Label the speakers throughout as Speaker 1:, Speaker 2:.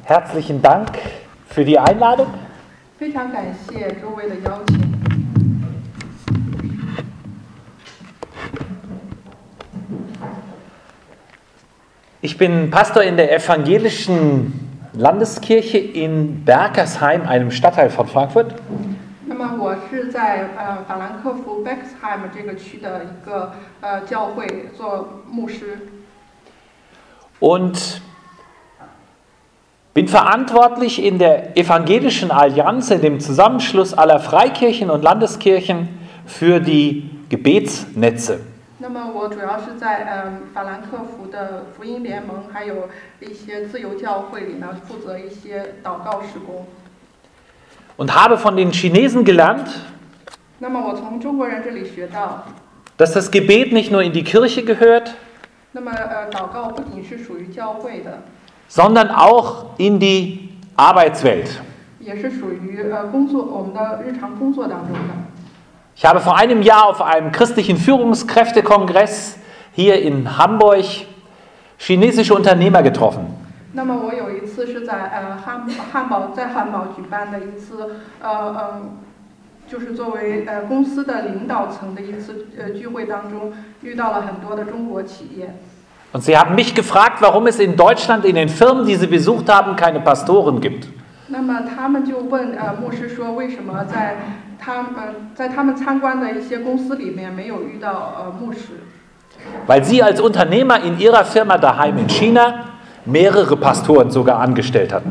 Speaker 1: Herzlichen Dank für die Einladung.
Speaker 2: 非常感谢诸位的邀请。
Speaker 1: Ich bin Pastor in der evangelischen Landeskirche in Berkersheim, einem Stadtteil von Frankfurt.
Speaker 2: 那么我是在法兰克福 Bexheim 这个区的一个教会做牧师。
Speaker 1: Und bin verantwortlich in der Evangelischen Allianz, in dem Zusammenschluss aller Freikirchen und Landeskirchen, für die Gebetsnetze.
Speaker 2: 那么我主要是在法兰克福的福音联盟，还有一些自由教会里呢，负责一些祷告事工。
Speaker 1: Und habe von den Chinesen gelernt,
Speaker 2: 那么我从中国人这里学到，
Speaker 1: dass das Gebet nicht nur in die Kirche gehört,
Speaker 2: 那么祷告不仅是属于教会的，
Speaker 1: sondern auch in die Arbeitswelt.
Speaker 2: 也是属于工作我们的日常工作当中的。
Speaker 1: Ich habe vor einem Jahr auf einem christlichen Führungskräftekongress hier in Hamburg chinesische Unternehmer getroffen.
Speaker 2: 那么我有一次是在汉堡举办的一次就是作为公司的领导层的一次聚会当中，遇到了很多的中国企业。
Speaker 1: Und sie haben mich gefragt, warum es in Deutschland in den Firmen, die sie besucht haben, keine Pastoren gibt.
Speaker 2: 那么他们就问牧师说，为什么在他们参观的一些公司里面没有遇到牧师？
Speaker 1: Weil sie als Unternehmer in ihrer Firma daheim in China mehrere Pastoren sogar angestellt hatten.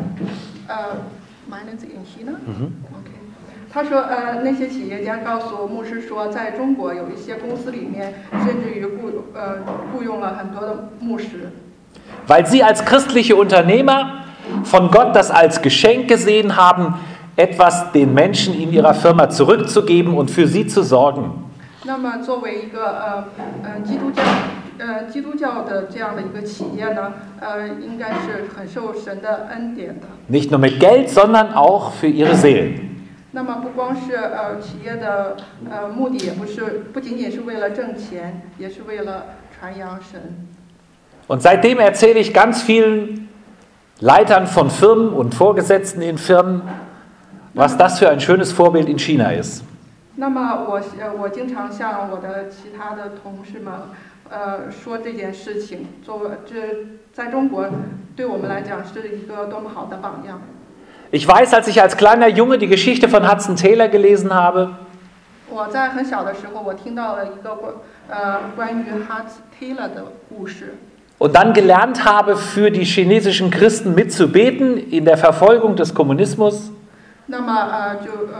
Speaker 2: meinen Sie in China? Okay. 他说那些企业家告诉牧师说，在中国有一些公司里面，甚至于雇佣了很多的牧师。
Speaker 1: Weil sie als christliche Unternehmer von Gott das als Geschenk gesehen haben, etwas den Menschen in ihrer Firma zurückzugeben und für sie zu sorgen.
Speaker 2: 那么作为一个基督教的这样的一个企业呢，应该是很受神的恩典的。
Speaker 1: Nicht nur mit Geld, sondern auch für ihre Seelen.
Speaker 2: 那么不光是企业的目的，不仅仅是为了挣钱，也是为了传扬神。
Speaker 1: Und seitdem erzähle ich ganz vielen Leitern von Firmen und Vorgesetzten in Firmen, was das für ein schönes Vorbild in China ist.
Speaker 2: 那么我经常向我的其他的同事们说这件事情，在中国对我们来讲是一个多么好的榜样。
Speaker 1: Ich weiß, als ich als kleiner Junge die Geschichte von Hudson Taylor gelesen habe,
Speaker 2: 我在很小的时候，我听到了一个关于 Hudson Taylor 的故事。
Speaker 1: und dann gelernt habe, für die chinesischen Christen mitzubeten in der Verfolgung des Kommunismus.
Speaker 2: 那么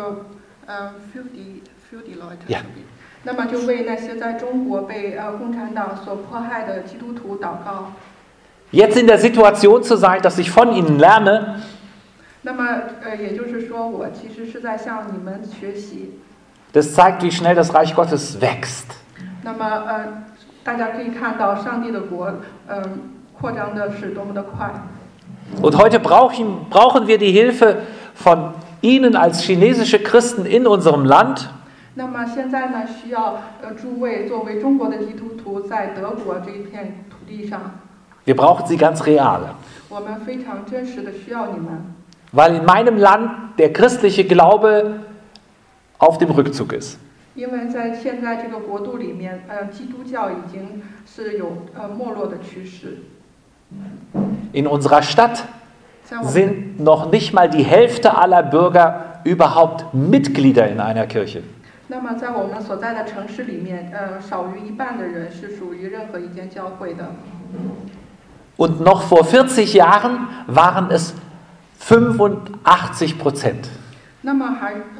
Speaker 2: für die Leute，
Speaker 1: Ja.
Speaker 2: 那么就为那些在中国被共产党所迫害的基督徒祷告。
Speaker 1: Jetzt in der Situation zu sein, dass ich von ihnen lerne,
Speaker 2: 那么也就是说，我其实是在向你们学习。
Speaker 1: das zeigt, wie schnell das Reich Gottes wächst.
Speaker 2: 那么大家可以看到上帝的国扩张的是多么的快。
Speaker 1: Und heute brauchen wir die Hilfe von Ihnen als chinesische Christen in unserem Land.
Speaker 2: 那么现在呢，需要诸位作为中国的基督徒，在德国这一片土地上，
Speaker 1: Wir brauchen sie ganz real.
Speaker 2: 我们非常真实的需要你们。
Speaker 1: Weil in meinem Land der christliche Glaube auf dem Rückzug ist.
Speaker 2: 因为在现在这个国度里面，基督教已经是有没落的趋势。
Speaker 1: In unserer Stadt sind noch nicht mal die Hälfte aller Bürger überhaupt Mitglieder in einer Kirche.
Speaker 2: 那么在我们所在的城市里面，少于一半的人是属于任何一间教会的。
Speaker 1: Und noch vor 40 Jahren waren es 85%.
Speaker 2: 那么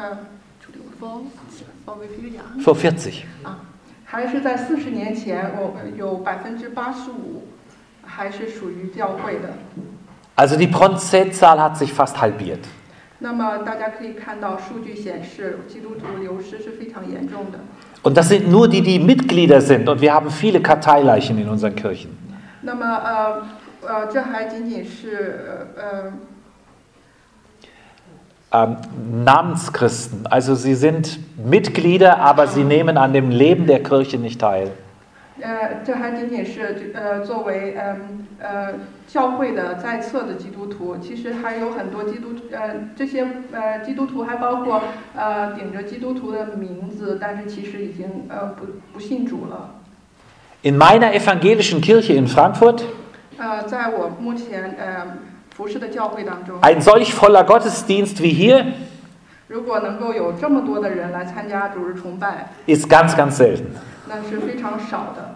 Speaker 1: Vor 40.
Speaker 2: 还是在40年前，有85%还是属于教会的。
Speaker 1: Also die Prozentzahl hat sich fast halbiert.
Speaker 2: 那么大家可以看到，数据显示基督徒流失是非常严重的。
Speaker 1: Und das sind nur die, die Mitglieder sind. Und wir haben viele Karteileichen in unseren Kirchen.
Speaker 2: 那么这还仅仅是
Speaker 1: Namenschristen. Also sie sind Mitglieder, aber sie nehmen an dem Leben der Kirche nicht teil.
Speaker 2: 这还仅仅是作为教会的在册的基督徒，其实还有很多这些基督徒还包括顶着基督徒的名字，但是其实已经不信主了。
Speaker 1: In meiner evangelischen Kirche in Frankfurt,
Speaker 2: 在我目前服侍的教会当中，
Speaker 1: ein solch voller Gottesdienst wie hier
Speaker 2: 如果能够有这么多的人来参加主日崇拜，
Speaker 1: ist ganz, ganz selten.
Speaker 2: 那是非常少的。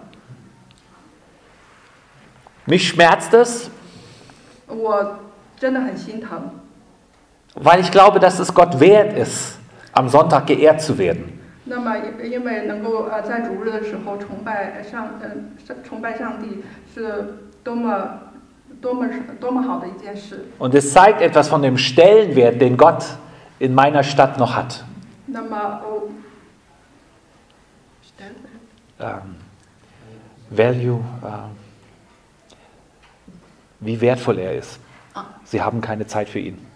Speaker 1: Mich schmerzt es,
Speaker 2: 我真的很心疼，
Speaker 1: weil ich glaube, dass es Gott wert ist, am Sonntag geehrt zu werden.
Speaker 2: 那么因为能够在主日的时候崇拜上帝是多么好的一件事。
Speaker 1: Und es zeigt etwas von dem Stellenwert, den Gott in meiner Stadt noch hat.
Speaker 2: 那么
Speaker 1: Value, wie wertvoll er ist.
Speaker 2: Ah.
Speaker 1: Sie haben keine Zeit für ihn.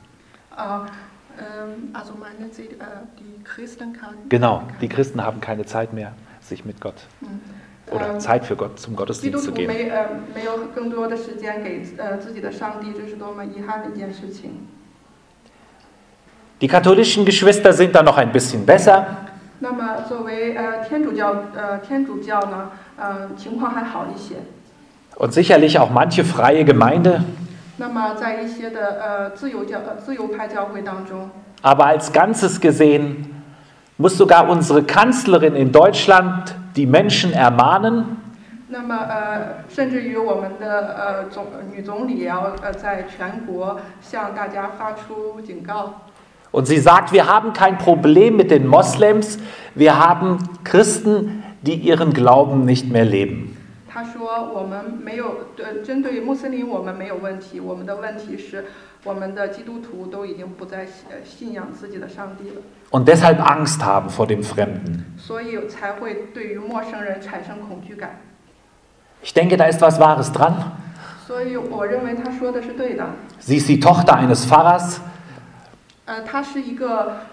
Speaker 2: Also meinen Sie die Christen
Speaker 1: Genau, die Christen haben keine Zeit mehr, sich mit Gott oder Zeit für Gott zum
Speaker 2: 基督
Speaker 1: Gottesdienst zu
Speaker 2: 徒
Speaker 1: gehen.
Speaker 2: 没有更多的时间给自己的上帝，这是多么遗憾的一件事情。
Speaker 1: Die katholischen Geschwister sind da noch ein bisschen besser.
Speaker 2: 那么作为天主教呢，情况还好一些。
Speaker 1: Und sicherlich auch manche freie Gemeinde.
Speaker 2: 那么在一些的自由派教会当中，
Speaker 1: Aber als Ganzes gesehen muss sogar unsere Kanzlerin in Deutschland die Menschen ermahnen,
Speaker 2: 那么甚至于我们的女总理也要在全国向大家发出警告。
Speaker 1: und sie sagt, wir haben kein Problem mit den Moslems, wir haben Christen, die ihren Glauben nicht mehr leben.
Speaker 2: 他说：“我们没有针对穆斯林，我们没有问题。我们的问题是，我们的基督徒都已经不再信仰自己的上帝了，
Speaker 1: Und deshalb Angst haben vor dem Fremden.
Speaker 2: 所以才会对于陌生人产生恐惧感。
Speaker 1: Ich denke, da ist was Wahres dran.
Speaker 2: 所以我认为他说的是对的。
Speaker 1: Sie ist die Tochter eines Pfarrers,
Speaker 2: 他是一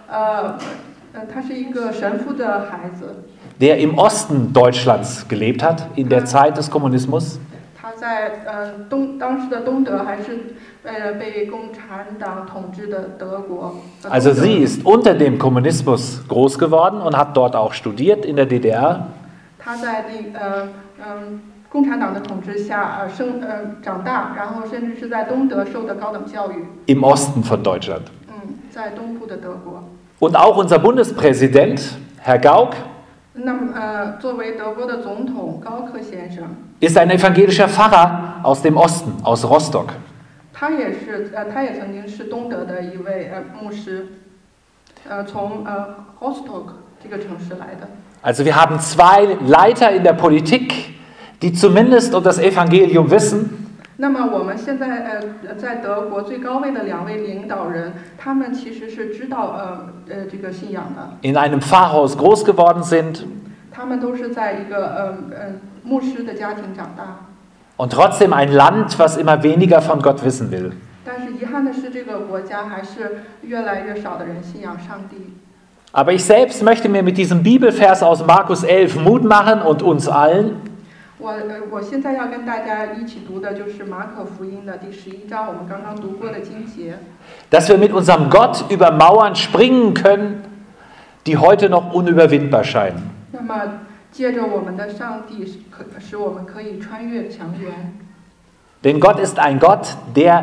Speaker 2: 个神父的孩子，
Speaker 1: der im Osten Deutschlands gelebt hat, in der Zeit des Kommunismus.
Speaker 2: 他在当时的东德还是被共产党统治的德国。
Speaker 1: Also sie ist unter dem Kommunismus groß geworden und hat dort auch studiert in der DDR.
Speaker 2: 他在共产党的统治下长大，然后甚至是在东德受的高等教育。
Speaker 1: Im Osten von Deutschland.
Speaker 2: 在东部的德国。
Speaker 1: Und auch unser Bundespräsident, Herr Gauck,
Speaker 2: 那么作为德国的总统高克先生，
Speaker 1: ist ein evangelischer Pfarrer aus dem Osten, aus Rostock.
Speaker 2: 他也曾经是东德的一位牧师，从Rostock 这个城市来的。
Speaker 1: Also wir haben zwei Leiter in der Politik, die zumindest um das Evangelium wissen.
Speaker 2: 那么我们现在在德国最高位的2位领导人，他们其实是知道这个信仰的。
Speaker 1: In einem Pfarrhaus groß geworden sind
Speaker 2: 他们都是在一个牧师的家庭长大。
Speaker 1: und trotzdem ein Land, was immer weniger von Gott wissen will.
Speaker 2: 但是遗憾的是，这个国家还是越来越少的人信仰上帝。
Speaker 1: Aber ich selbst möchte mir mit diesem Bibelvers aus Markus 11 Mut machen und uns allen,
Speaker 2: 我现在要跟大家一起读的就是马可福音的第11章，我们刚刚读过的经节。
Speaker 1: dass wir mit unserem Gott über Mauern springen können, die heute noch unüberwindbar scheinen.
Speaker 2: 那么，借着我们的上帝，使我们可以穿越墙垣。
Speaker 1: Denn Gott ist ein Gott, der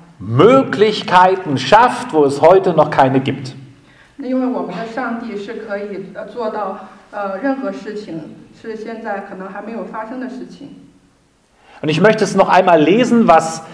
Speaker 1: Möglichkeiten schafft, wo es heute noch keine gibt.
Speaker 2: 因为我们的上帝是可以做到任何事情是现在可能还没有发生的事情。
Speaker 1: Und ich möchte es noch einmal lesen, was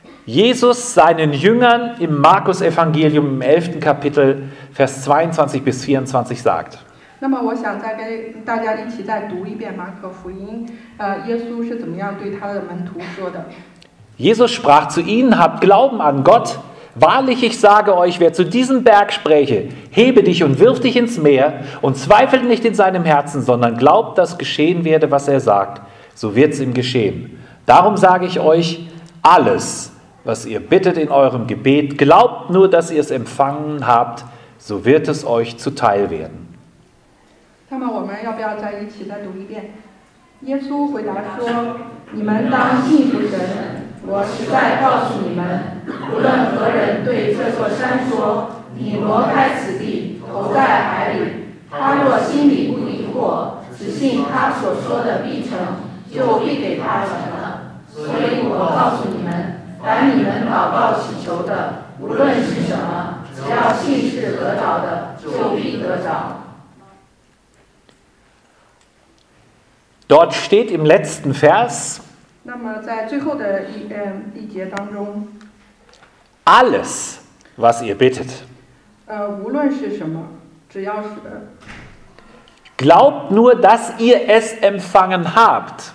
Speaker 1: Jesus seinen Jüngern im Markus-Evangelium im 11. Kapitel, Vers 22 bis 24 sagt.
Speaker 2: 那么，我想再跟大家一起再读一遍马可福音，耶稣是怎么样对他的门徒说的。
Speaker 1: Jesus sprach zu ihnen, habt Glauben an Gott. Wahrlich, ich sage euch, wer zu diesem Berg spräche, hebe dich und wirf dich ins Meer und zweifelt nicht in seinem Herzen, sondern glaubt, dass geschehen werde, was er sagt, so wird es ihm geschehen. Darum sage ich euch, alles, was ihr bittet in eurem Gebet, glaubt nur, dass ihr es empfangen habt, so wird es euch zuteil werden.
Speaker 2: 那么，我们要不要再一起再读一遍？ 耶稣回答说：“你们当信服神。我实在告诉你们，无论何人对这座山说：你挪开此地，投在海里，他若心里不疑惑，只信他所说的必成，就必给他成了。所以我告诉你们，凡你们祷告祈求的，无论是什么，只要信是得着的，就必得着。”
Speaker 1: Dort steht im letzten Vers,
Speaker 2: 那么在最后的一节当中，
Speaker 1: alles, was ihr bittet,
Speaker 2: 无论是什么，只要是
Speaker 1: glaubt nur, dass ihr es empfangen habt.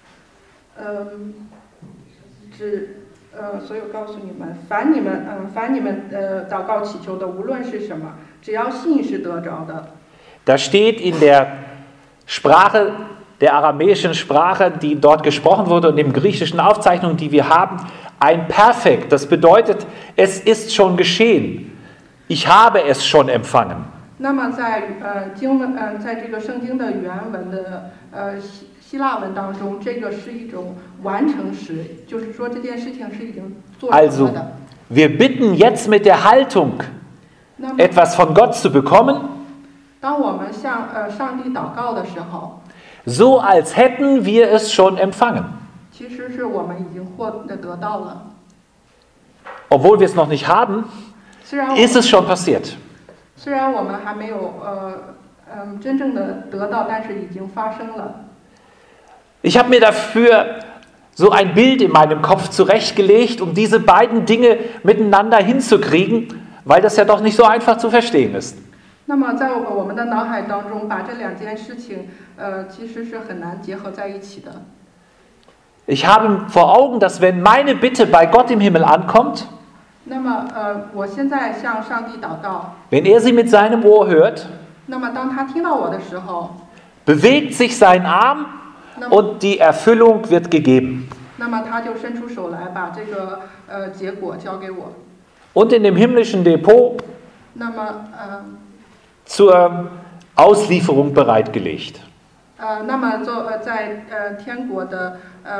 Speaker 2: 所以我告诉你们，凡你们祷告祈求的，无论是什么，只要信是得着的。
Speaker 1: Da steht in der Sprache, der aramäischen Sprache, die dort gesprochen wurde und in griechischen Aufzeichnungen, die wir haben, ein Perfekt. Das bedeutet, es ist schon geschehen. Ich habe es schon empfangen.
Speaker 2: 那么在在这个圣经的原文的希腊文当中，这个是一种完成时，就是说这件事情是已经做成了
Speaker 1: Also,
Speaker 2: 的。
Speaker 1: wir bitten jetzt mit der Haltung,
Speaker 2: 那么
Speaker 1: etwas von Gott zu bekommen,
Speaker 2: 当我们向上帝祷告的时候，
Speaker 1: so als hätten wir es schon empfangen.
Speaker 2: 其实是我们已经得到了。
Speaker 1: Obwohl wir es noch nicht haben,
Speaker 2: 虽然
Speaker 1: ist es schon passiert.
Speaker 2: 虽然我们还没有真正的得到，但是已经发生了。
Speaker 1: Ich habe mir dafür so ein Bild in meinem Kopf zurechtgelegt, um diese beiden Dinge miteinander hinzukriegen, weil das ja doch nicht so einfach zu verstehen ist.
Speaker 2: 那么在我们的脑海当中，把这两件事情其实是很难结合在一起的。
Speaker 1: Ich habe vor Augen, dass wenn meine Bitte bei Gott im Himmel ankommt,
Speaker 2: 那么我现在向上帝祷告，
Speaker 1: wenn er sie mit seinem Ohr hört,
Speaker 2: 那么当他听到我的时候，
Speaker 1: bewegt sich sein Arm und die Erfüllung wird gegeben.
Speaker 2: 那么他就伸出手来，把这个结果交给我。
Speaker 1: Und in dem himmlischen Depot
Speaker 2: 那么
Speaker 1: zur Auslieferung bereitgelegt.
Speaker 2: 那么在天国的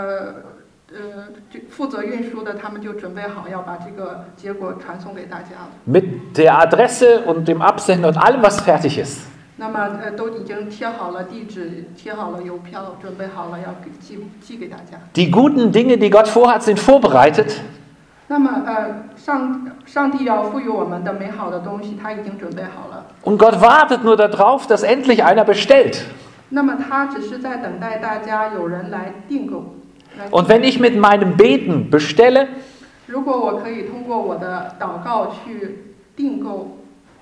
Speaker 2: 负责运输的，他们就准备好要把这个结果传送给大家了。
Speaker 1: Mit der Adresse und dem Absender und allem, was fertig ist.
Speaker 2: 那么都已经贴好了地址，贴好了邮票，准备好了要寄给大家。
Speaker 1: Die guten Dinge, die Gott vorhat, sind vorbereitet.
Speaker 2: 那么上帝要赋予我们的美好的东西，他已经准备好了。
Speaker 1: Und Gott wartet nur darauf, dass endlich einer bestellt.
Speaker 2: 那么他只是在等待大家有人来订购。
Speaker 1: Und wenn ich mit meinem Beten bestelle,
Speaker 2: 如果我可以通过我的祷告去订购，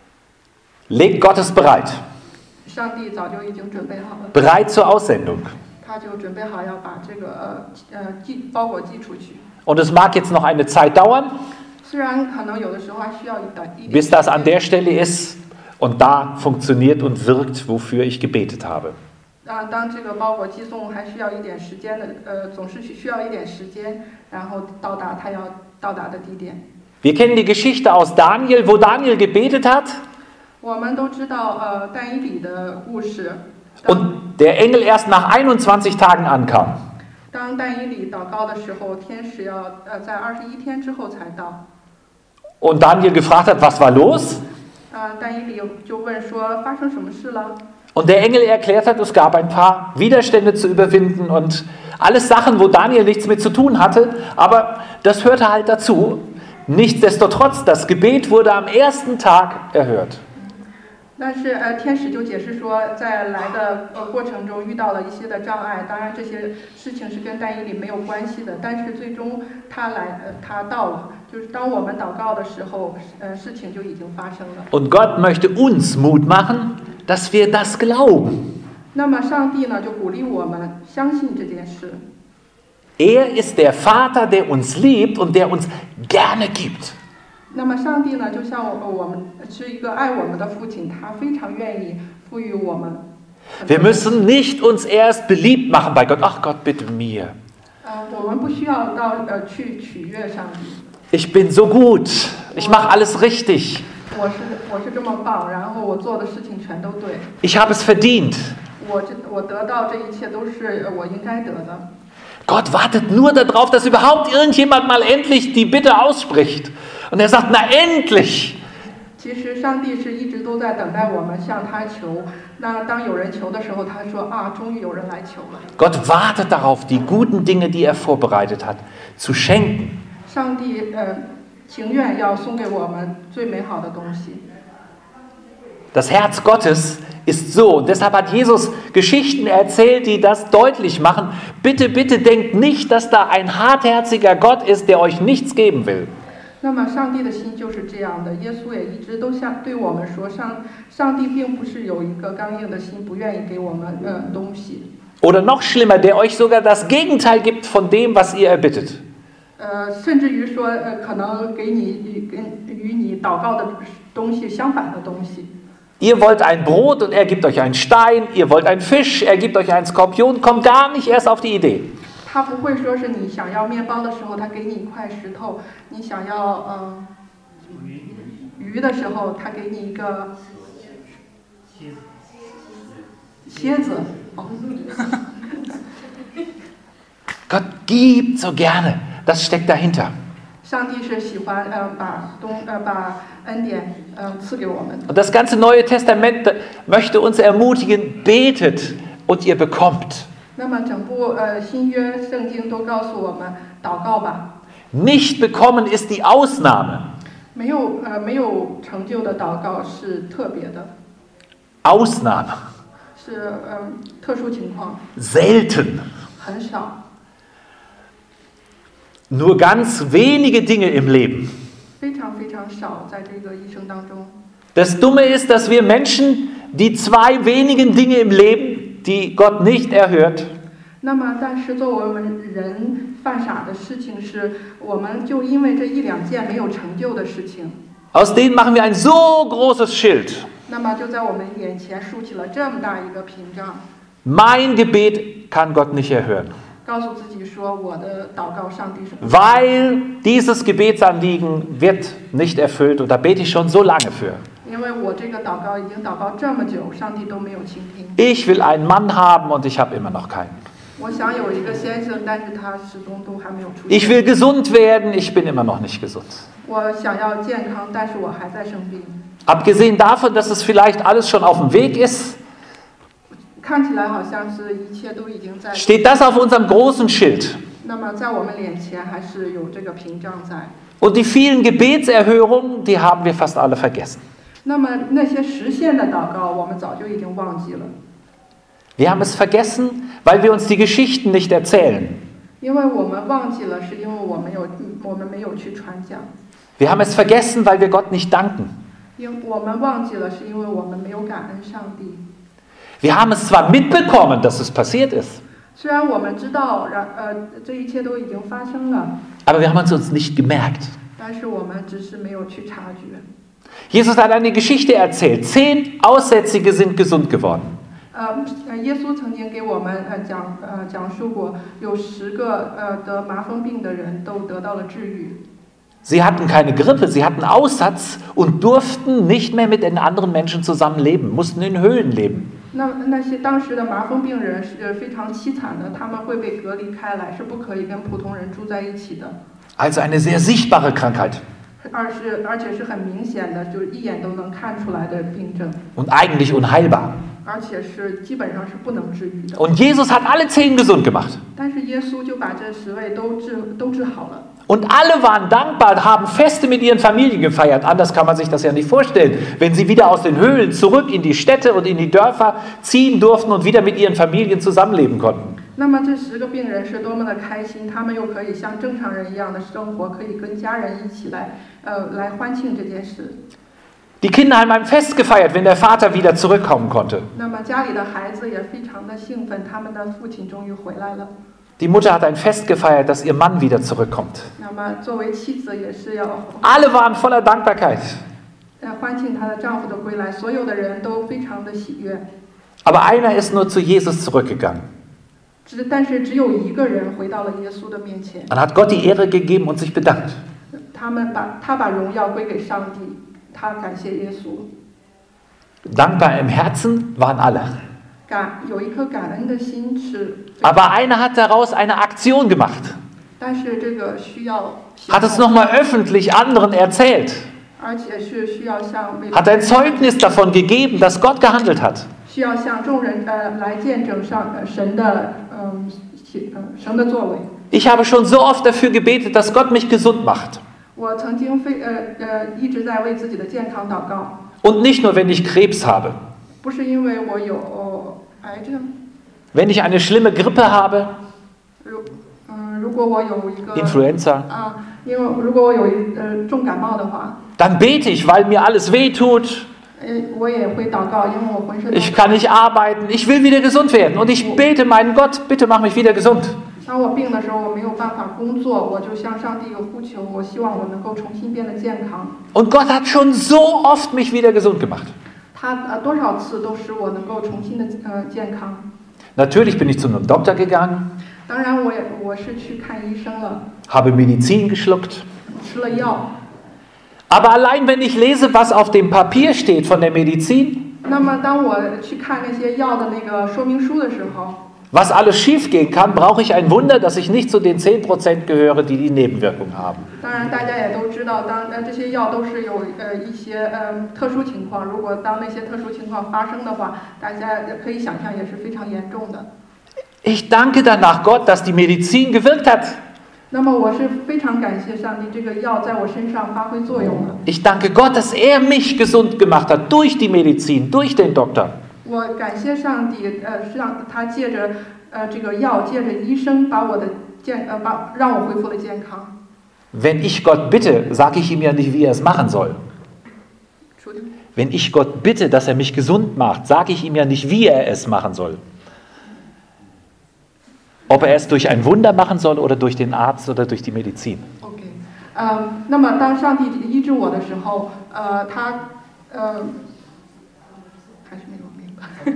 Speaker 1: legt Gott es bereit.
Speaker 2: 上帝早就已经准备好了，
Speaker 1: Bereit zur Aussendung.
Speaker 2: 他就准备好要把这个包裹寄出去。
Speaker 1: Und es mag jetzt noch eine Zeit dauern,
Speaker 2: 虽然可能有的时候还需要一点
Speaker 1: bis das an der Stelle ist und da funktioniert und wirkt, wofür ich gebetet habe.
Speaker 2: 当这个包裹寄送还需要一点时间的，总是需要一点时间，然后到达他要到达的地点。
Speaker 1: Wir kennen die Geschichte aus Daniel, wo Daniel gebetet hat
Speaker 2: 我们都知道但以理的故事。
Speaker 1: und der Engel erst nach 21 Tagen ankam.
Speaker 2: 当但以理祷告的时候，天使要在21天之后才到。
Speaker 1: Und Daniel gefragt hat, was war los?
Speaker 2: 但以理就问说发生什么事了？
Speaker 1: Und der Engel erklärt hat, es gab ein paar Widerstände zu überwinden und alles Sachen, wo Daniel nichts mit zu tun hatte, aber das hörte halt dazu. Nichtsdestotrotz, das Gebet wurde am ersten Tag erhört.
Speaker 2: 但是天使就解释说，在来的过程中遇到了一些的障碍，当然这些事情是跟但以理没有关系的，但是最终他到了，就是当我们祷告的时候，事情就已经发生了。
Speaker 1: Und Gott möchte uns Mut machen, dass wir das glauben.
Speaker 2: 那么上帝呢，就鼓励我们相信这件事。
Speaker 1: Er ist der Vater, der uns liebt und der uns gerne gibt.
Speaker 2: 那么上帝呢，就像我们是一个爱我们的父亲，他非常愿意赋予我们。
Speaker 1: Wir müssen nicht uns erst beliebt machen bei Gott. Ach Gott, bitte mir.
Speaker 2: 我们不需要去取悦上帝。
Speaker 1: Ich bin so gut. Ich mache alles richtig.
Speaker 2: 我是这么棒，然后我做的事情全都对。
Speaker 1: Ich habe es verdient.
Speaker 2: 我得到这一切都是我应该得的。
Speaker 1: Gott wartet nur darauf, dass überhaupt irgendjemand mal endlich die Bitte ausspricht. Und er sagt, na endlich.
Speaker 2: 其实上帝是一直都在等待我们向他求。那当有人求的时候，他说啊，终于有人来求了。
Speaker 1: Gott wartet darauf, die guten Dinge, die er vorbereitet hat, zu schenken.
Speaker 2: 上帝情愿要送给我们最美好的东西。
Speaker 1: Das Herz Gottes ist so. Und deshalb hat Jesus Geschichten erzählt, die das deutlich machen. Bitte, bitte denkt nicht, dass da ein hartherziger Gott ist, der euch nichts geben will.
Speaker 2: 那么上帝的心就是这样的，耶稣也一直都对我们说，上帝并不是有一个刚硬的心，不愿意给我们东西。
Speaker 1: Oder noch schlimmer, der euch sogar das Gegenteil gibt von dem, was ihr erbittet.
Speaker 2: 甚至于说可能给你与你祷告的东西相反的东西。
Speaker 1: Ihr wollt ein Brot und er gibt euch einen Stein. Ihr wollt einen Fisch, er gibt euch einen Skorpion. Kommt gar nicht erst auf die Idee.
Speaker 2: 他不会说是你想要面包的时候，他给你一块石头；你想要鱼的时候，他给你一个蝎子。哦
Speaker 1: Gott gibt so gerne. Das steckt dahinter.
Speaker 2: 上帝是喜欢把恩典赐给我们的。
Speaker 1: Und das ganze Neue Testament möchte uns ermutigen, betet und ihr bekommt.
Speaker 2: 那么整部新约圣经都告诉我们祷告吧。
Speaker 1: Nicht bekommen ist die Ausnahme.
Speaker 2: 没有成就的祷告是特别的，
Speaker 1: Ausnahme.
Speaker 2: 是特殊情况，
Speaker 1: Selten.
Speaker 2: 很少。
Speaker 1: Nur ganz wenige Dinge im Leben.
Speaker 2: 非常非常少，在这个一生当中。
Speaker 1: Das Dumme ist, dass wir Menschen die zwei wenigen Dinge im Leben, die Gott nicht erhört,
Speaker 2: 那么，但是作为我们人犯傻的事情是，我们就因为这一两件没有成就的事情，
Speaker 1: aus denen machen wir ein so großes Schild.
Speaker 2: 那么就在我们眼前竖起了这么大一个屏障，
Speaker 1: Mein Gebet kann Gott nicht erhören,
Speaker 2: 告诉自己说我的祷告上帝是不
Speaker 1: weil dieses Gebetsanliegen wird nicht erfüllt und da bete ich schon so lange für.
Speaker 2: 因为我这个祷告已经祷告这么久，上帝都没有倾听。
Speaker 1: Ich will einen Mann haben und ich habe immer noch keinen.
Speaker 2: 我想有一个先生，但是他始终都还没有出
Speaker 1: Ich
Speaker 2: 现。
Speaker 1: will gesund werden, ich bin immer noch nicht gesund.
Speaker 2: 我想要健康，但是我还在生病。
Speaker 1: Abgesehen davon, dass es vielleicht alles schon auf dem Weg ist,
Speaker 2: 看起来好像是一切都已经在，
Speaker 1: steht das auf unserem großen Schild.
Speaker 2: 那么在我们脸前还是有这个屏障在。
Speaker 1: Und die vielen Gebetserhörungen, die haben wir fast alle vergessen.
Speaker 2: 那么那些实现的祷告，我们早就已经忘记了，
Speaker 1: Wir haben es vergessen, weil wir uns die Geschichten nicht erzählen.
Speaker 2: 因为我们忘记了，是因为我们没有去传讲，
Speaker 1: Wir haben es vergessen, weil wir Gott nicht danken.
Speaker 2: 因为我们忘记了，是因为我们没有感恩上帝。
Speaker 1: Wir haben es zwar mitbekommen, dass es passiert ist,
Speaker 2: 虽然我们知道，这一切都已经发生了，
Speaker 1: aber wir haben es uns nicht gemerkt.
Speaker 2: 但是我们只是没有去察觉。
Speaker 1: Jesus hat eine Geschichte erzählt. 10 Aussätzige sind gesund geworden.
Speaker 2: 耶稣曾经给我们讲述过，有10个得麻风病的人都得到了治愈。
Speaker 1: Sie hatten keine Grippe, sie hatten Aussatz und durften nicht mehr mit den anderen Menschen zusammenleben, mussten in Höhlen leben.
Speaker 2: 那些当时的麻风病人是非常凄惨的，他们会被隔离开来，是不可以跟普通人住在一起的。
Speaker 1: Also eine sehr sichtbare Krankheit
Speaker 2: 而且是很明显的，就是一眼都能看出来的病症，
Speaker 1: und eigentlich unheilbar.
Speaker 2: 而且是基本上是不能治愈的。
Speaker 1: Und Jesus hat alle 10 gesund gemacht.
Speaker 2: 但是耶稣就把这10位都治好了。
Speaker 1: Und alle waren dankbar, haben Feste mit ihren Familien gefeiert. Anders kann man sich das ja nicht vorstellen. Wenn sie wieder aus den Höhlen zurück in die Städte und in die Dörfer ziehen durften und wieder mit ihren Familien zusammenleben konnten.
Speaker 2: 那么这10个病人是多么的开心，他们又可以像正常人一样的生活，可以跟家人一起来欢庆这件事。
Speaker 1: Die Kinder haben ein Fest gefeiert, wenn der Vater wieder zurückkommen konnte.
Speaker 2: 那么家里的孩子也非常的兴奋，他们的父亲终于回来了。
Speaker 1: Die Mutter hat ein Fest gefeiert, dass ihr Mann wieder zurückkommt.
Speaker 2: 那么作为妻子也是要
Speaker 1: Alle waren voller Dankbarkeit.
Speaker 2: 欢庆她的丈夫的归来，所有的人都非常的喜悦。
Speaker 1: Aber einer ist nur zu Jesus zurückgegangen
Speaker 2: 但是只有一个人回到了耶稣的面前，
Speaker 1: und hat Gott die Ehre gegeben und sich bedankt.
Speaker 2: 他把荣耀归给上帝，他感谢耶稣，
Speaker 1: Dankbar im Herzen waren alle.
Speaker 2: 有一颗感恩的心是，
Speaker 1: Aber einer hat daraus eine Aktion gemacht,
Speaker 2: 但是这个需要行
Speaker 1: hat es
Speaker 2: 动，
Speaker 1: nochmal öffentlich anderen erzählt,
Speaker 2: 而且是需要向
Speaker 1: hat ein Zeugnis davon gegeben, dass Gott gehandelt hat.
Speaker 2: 需要向众人来见证神的神的作为。
Speaker 1: Ich habe schon so oft dafür gebetet, dass Gott mich gesund macht.
Speaker 2: 我曾经一直在为自己的健康祷告，
Speaker 1: Und nicht nur, wenn ich Krebs habe.
Speaker 2: 不是因为我有癌症，
Speaker 1: Wenn ich eine schlimme Grippe habe,
Speaker 2: 如果我有一个
Speaker 1: Influenza,
Speaker 2: 因为如果我有重感冒的话，
Speaker 1: dann bete ich, weil mir alles wehtut.
Speaker 2: 我也会祷告，因为我浑身都
Speaker 1: Ich kann nicht arbeiten, ich will wieder gesund werden. Und ich bete meinen Gott, bitte mach mich wieder gesund.
Speaker 2: 当我病的时候，我没有办法工作，我就向上帝呼求，我希望我能够重新变得健康。
Speaker 1: Und Gott hat schon so oft mich wieder gesund gemacht.
Speaker 2: 他多少次都使我能够重新的健康。
Speaker 1: Natürlich bin ich zu einem Doktor gegangen,
Speaker 2: 当然我是去看医生了，
Speaker 1: habe Medizin geschluckt.
Speaker 2: 吃了药。
Speaker 1: Aber allein wenn ich lese, was auf dem Papier steht von der Medizin,
Speaker 2: 那么当我去看那些药的那个说明书的时候，
Speaker 1: was alles schiefgehen kann, brauche ich ein Wunder, dass ich nicht zu den 10% gehöre, die die Nebenwirkungen haben.
Speaker 2: 当然大家也都知道，这些药都是有一些特殊情况，如果当那些特殊情况发生的话，大家可以想象也是非常严重的。
Speaker 1: Ich danke danach Gott, dass die Medizin gewirkt hat.
Speaker 2: 那么我是非常感谢上帝，这个药在我身上发挥作用了。
Speaker 1: Ich danke Gott, dass er mich gesund gemacht hat durch die Medizin, durch den Doktor.
Speaker 2: 我感谢上帝，让他借着这个药，借着医生把我的让我恢复了健康。
Speaker 1: Wenn ich Gott bitte, sage ich ihm ja nicht, wie er es machen soll. Wenn ich Gott bitte, dass er mich gesund macht, sage ich ihm ja nicht, wie er es machen soll. Ob er es durch ein Wunder machen soll oder durch den Arzt oder durch die Medizin.
Speaker 2: OK， 那么当上帝医治我的时候，他还是没有明白。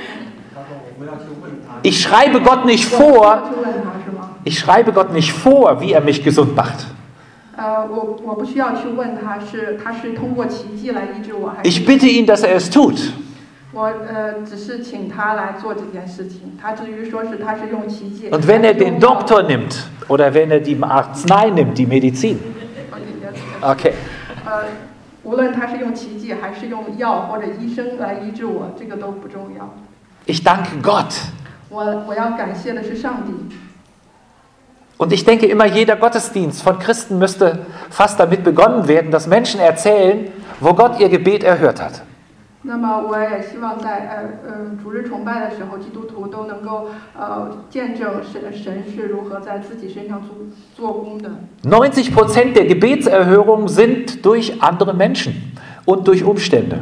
Speaker 1: Ich schreibe Gott nicht
Speaker 2: 我
Speaker 1: vor,
Speaker 2: 去问他是吗？
Speaker 1: ich schreibe Gott nicht vor, wie er mich gesund macht.
Speaker 2: 我不需要去问他是通过奇迹来医治我，还
Speaker 1: Ich
Speaker 2: 是
Speaker 1: bitte ihn, dass er es tut.
Speaker 2: 我只是请他来做这件事情。他至于说是他是用奇迹。
Speaker 1: Und wenn er den Doktor nimmt oder wenn er die Arznei nimmt, die Medizin. Okay.
Speaker 2: 无论他是用奇迹还是用药或者医生来医治我，这个都不重要。
Speaker 1: Ich danke Gott.
Speaker 2: 我要感谢的是上帝。
Speaker 1: Und ich denke immer, jeder Gottesdienst von Christen müsste fast damit begonnen werden, dass Menschen erzählen, wo Gott ihr Gebet erhört hat.
Speaker 2: 那么我也希望在主日崇拜的时候，基督徒都能够见证神是如何在自己身上做工的。
Speaker 1: 90% der Gebetserhörungen sind durch andere Menschen und durch Umstände.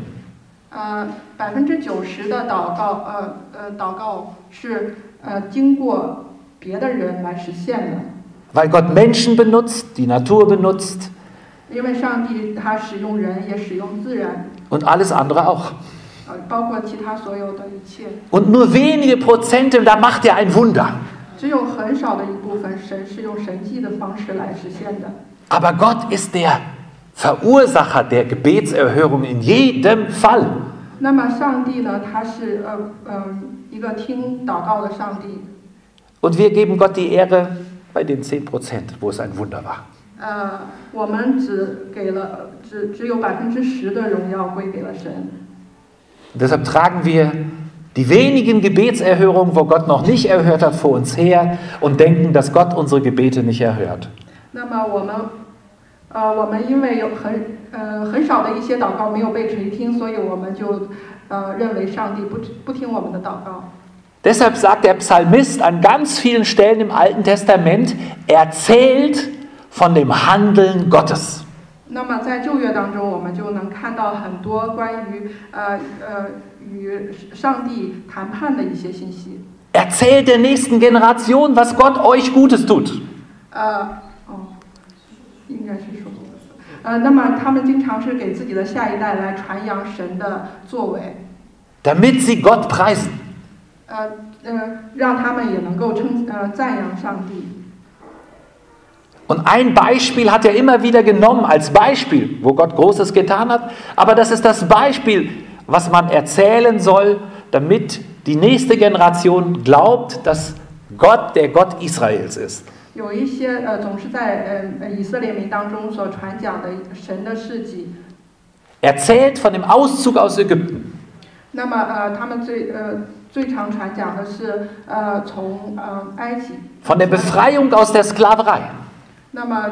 Speaker 2: 90%的祷告是经过别的人来实现的。
Speaker 1: Weil Gott Menschen benutzt, die Natur benutzt
Speaker 2: 因为上帝他使用人，也使用自然，
Speaker 1: und alles andere auch.
Speaker 2: 包括其他所有的一切。
Speaker 1: Und nur wenige Prozente, da macht er ein Wunder.
Speaker 2: 只有很少的一部分，神是用神迹的方式来实现的。
Speaker 1: Aber Gott ist der Verursacher der Gebetserhörung in jedem Fall.
Speaker 2: 那么上帝呢？他是一个听祷告的上帝。
Speaker 1: Und wir geben Gott die Ehre bei den 10%, wo es ein Wunder war.
Speaker 2: 我们只有10%的荣耀归给了神。
Speaker 1: Und deshalb tragen wir die wenigen Gebetserhörungen, wo Gott noch nicht erhört hat, vor uns her und denken, dass Gott unsere Gebete nicht erhört.
Speaker 2: 那么我们因为有很少的一些祷告没有被垂听，所以我们就认为上帝不听我们的祷告。
Speaker 1: Deshalb sagt der Psalmist an ganz vielen Stellen im Alten Testament, erzählt von dem Handeln Gottes.
Speaker 2: 那么在旧约当中，我们就能看到很多关于与上帝谈判的一些信息。
Speaker 1: Erzählt der nächsten Generation, was Gott euch Gutes tut.
Speaker 2: 应该是说，那么他们经常是给自己的下一代来传扬神的作为，
Speaker 1: Damit sie Gott preisen.
Speaker 2: 让他们也能够赞扬上帝。
Speaker 1: Und ein Beispiel hat er immer wieder genommen als Beispiel, wo Gott Großes getan hat. Aber das ist das Beispiel, was man erzählen soll, damit die nächste Generation glaubt, dass Gott der Gott Israels ist.
Speaker 2: 有一些总是在以色列民当中所传讲的神的事迹。
Speaker 1: Erzählt von dem Auszug aus Ägypten.
Speaker 2: 那么他们最常传讲的是从埃及。
Speaker 1: Von der Befreiung aus der Sklaverei.
Speaker 2: 那么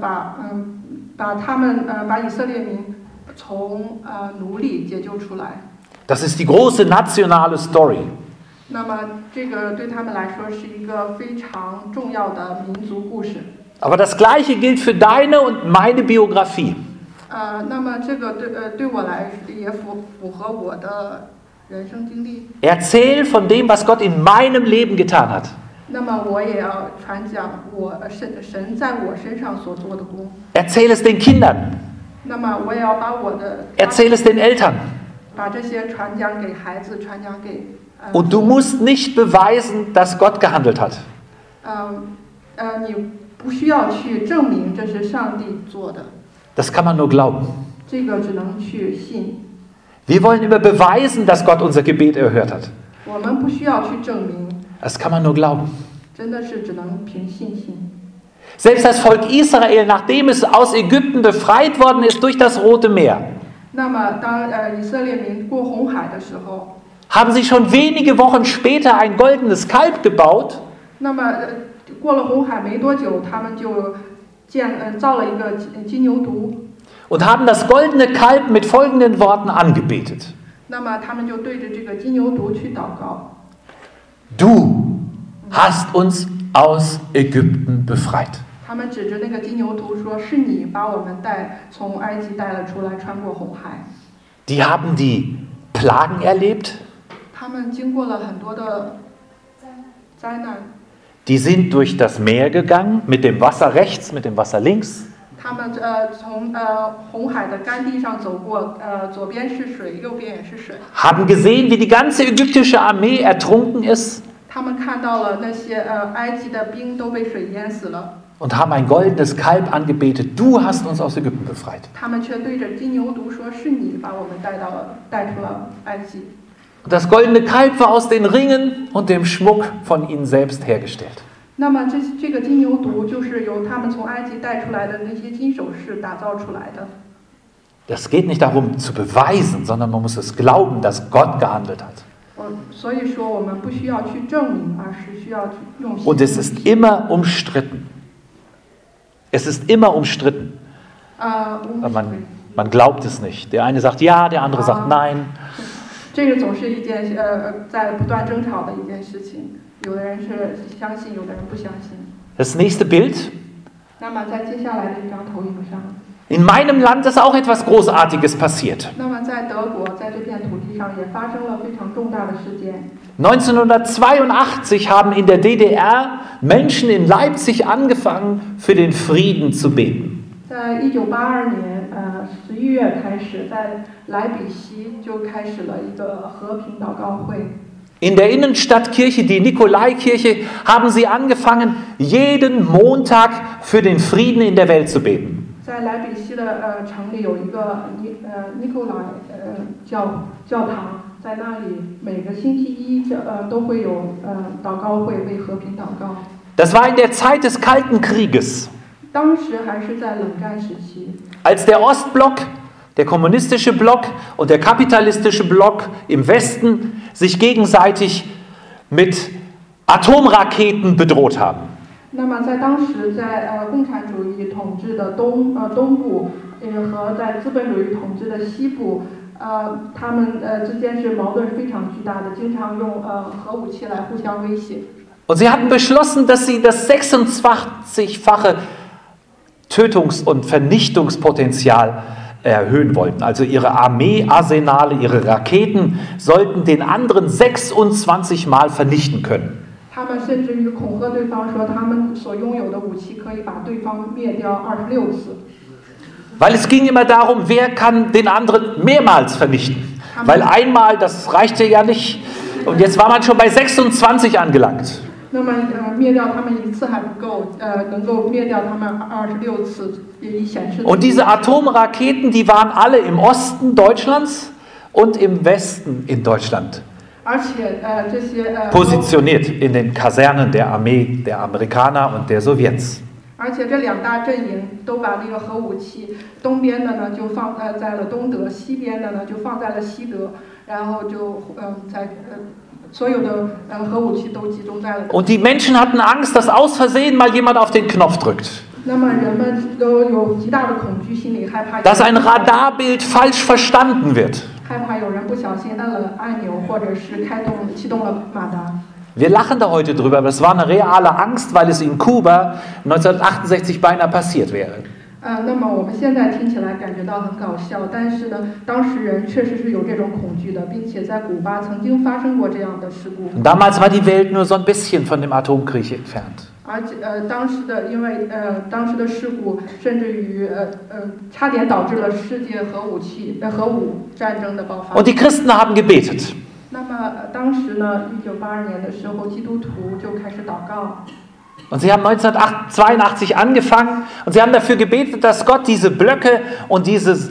Speaker 2: 把以色列民从奴隶解救出来。
Speaker 1: Das ist die große nationale Story.
Speaker 2: 那么这个对他们来说是一个非常重要的民族故事。
Speaker 1: Aber das Gleiche gilt für deine und meine Biografie.
Speaker 2: 那么这个对我来说也符合我的人生经历。
Speaker 1: Erzähl von dem, was Gott in meinem Leben getan hat.
Speaker 2: 那么我也要传讲神在我身上所做的工。
Speaker 1: Erzähl es den Kindern.
Speaker 2: 那么我也要把我的
Speaker 1: Erzähl es den Eltern.
Speaker 2: 把这些传讲给孩子，传讲给。
Speaker 1: Und du musst nicht beweisen, dass Gott gehandelt hat.
Speaker 2: 你不需要去证明这是上帝做的。
Speaker 1: Das kann man nur glauben.
Speaker 2: 这个只能去信。
Speaker 1: Wir wollen immer beweisen, dass Gott unser Gebet erhört hat.
Speaker 2: 我们不需要去证明。
Speaker 1: Das kann man nur glauben.
Speaker 2: 真的是只能凭信心。
Speaker 1: Selbst das Volk Israel, nachdem es aus Ägypten befreit worden ist durch das Rote Meer,
Speaker 2: 那么当以色列民过红海的时候。
Speaker 1: haben sie schon wenige Wochen später ein goldenes Kalb gebaut.
Speaker 2: 那么过了红海没多久，他们就造了一个金牛犊。
Speaker 1: Und haben das goldene Kalb mit folgenden Worten angebetet.
Speaker 2: 那么他们就对着这个金牛犊去祷告。
Speaker 1: Du hast uns aus Ägypten befreit.
Speaker 2: 他们指着那个金牛犊说：“是你把我们从埃及带了出来，穿过红海。”
Speaker 1: Die haben die Plagen erlebt.
Speaker 2: 他们经过了很多的灾难。
Speaker 1: Die sind durch das Meer gegangen, mit dem Wasser rechts, mit dem Wasser links.
Speaker 2: 他们从红海的干地上走过，左边是水，右边也是水。
Speaker 1: Haben gesehen, wie die ganze ägyptische Armee ertrunken ist.
Speaker 2: 他们看到了那些埃及的兵都被水淹死了。
Speaker 1: Und haben ein goldenes Kalb angebetet. Du hast uns aus Ägypten befreit.
Speaker 2: 他们却对着金牛犊说：“是你把我们带出了埃及。”
Speaker 1: Das goldene Kalb war aus den Ringen und dem Schmuck von ihnen selbst hergestellt.
Speaker 2: 那么这个金牛犊就是由他们从埃及带出来的那些金首饰打造出来的。
Speaker 1: Das geht nicht darum zu beweisen, sondern man muss es glauben, dass Gott gehandelt hat.
Speaker 2: 所以说我们不需要去证明，而是需要去用心。
Speaker 1: Und es ist immer umstritten. Es ist immer umstritten. Man glaubt es nicht. Der eine sagt ja, der andere sagt nein.
Speaker 2: 这个总是一件在不断争吵的一件事情，有的人是相信，有的人不相信。
Speaker 1: Das nächste Bild.
Speaker 2: 那么在接下来的一张投影上。
Speaker 1: In meinem Land ist auch etwas Großartiges passiert.
Speaker 2: 那么在德国，在这片土地上也发生了非常重大的事件。
Speaker 1: 1982 haben in der DDR Menschen in Leipzig angefangen, für den Frieden zu beten.
Speaker 2: 在1982年11月开始，在莱比锡就开始了一个和平祷告会。
Speaker 1: In der Innenstadtkirche, die Nikolaikirche, haben sie angefangen, jeden Montag für den Frieden in der Welt zu beten.
Speaker 2: 在莱比锡的城里有一个Nikolai 教堂，在那里每个星期一都会有祷告会，为和平祷告。
Speaker 1: Das war in der Zeit des Kalten Krieges.
Speaker 2: 当时还是在冷战时期。
Speaker 1: Als der Ostblock, der kommunistische Block und der kapitalistische Block im Westen sich gegenseitig mit Atomraketen bedroht haben.
Speaker 2: 那么在当时，在共产主义统治的东部，和在资本主义统治的西部，他们之间是矛盾非常巨大的，经常用核武器来互相威胁。
Speaker 1: Und sie hatten beschlossen, dass sie das 26-fache Tötungs- und Vernichtungspotenzial erhöhen wollten. Also ihre Armeearsenale, ihre Raketen sollten den anderen 26 Mal vernichten können.
Speaker 2: 他们甚至于恐吓对方说，他们所拥有的武器可以把对方灭掉26次。
Speaker 1: Weil es ging immer darum, wer kann den anderen mehrmals vernichten. Weil einmal, das reichte ja nicht. Und jetzt war man schon bei 26 angelangt.
Speaker 2: 那么灭掉他们一次还不够，能够灭掉他们26次，也显示。
Speaker 1: Und diese Atomraketen, die waren alle im Osten Deutschlands und im Westen in Deutschland
Speaker 2: 而且这些
Speaker 1: positioniert in den Kasernen der Armee der Amerikaner und der Sowjets.
Speaker 2: 而且这两大阵营都把那个核武器，东边的呢就放在了东德，西边的呢就放在了西德，然后就所有的核武器都集中在了。
Speaker 1: Und die Menschen hatten Angst, dass aus Versehen mal jemand auf den Knopf drückt.
Speaker 2: 那么人们都有极大的恐惧心理，害怕
Speaker 1: Dass ein Radarbild falsch verstanden wird.
Speaker 2: 害怕有人不小心按了按钮，或者是启动了马达。
Speaker 1: Wir lachen da heute drüber, aber es war eine reale Angst, weil es in Kuba 1968 beinahe passiert wäre.
Speaker 2: 那么我们现在听起来感觉到很搞笑，但是呢，当时人确实是有这种恐惧的，并且在古巴曾经发生过这样的事故。
Speaker 1: Und damals war die Welt nur so ein bisschen von dem Atomkrieg entfernt.
Speaker 2: 而且因为当时的事故，甚至于差点导致了世界核武战争的爆发。
Speaker 1: Und die Christen haben gebetet.
Speaker 2: 那么当时呢，1982年的时候，基督徒就开始祷告。
Speaker 1: Und sie haben 1982 angefangen und sie haben dafür gebetet, dass Gott diese Blöcke und diesen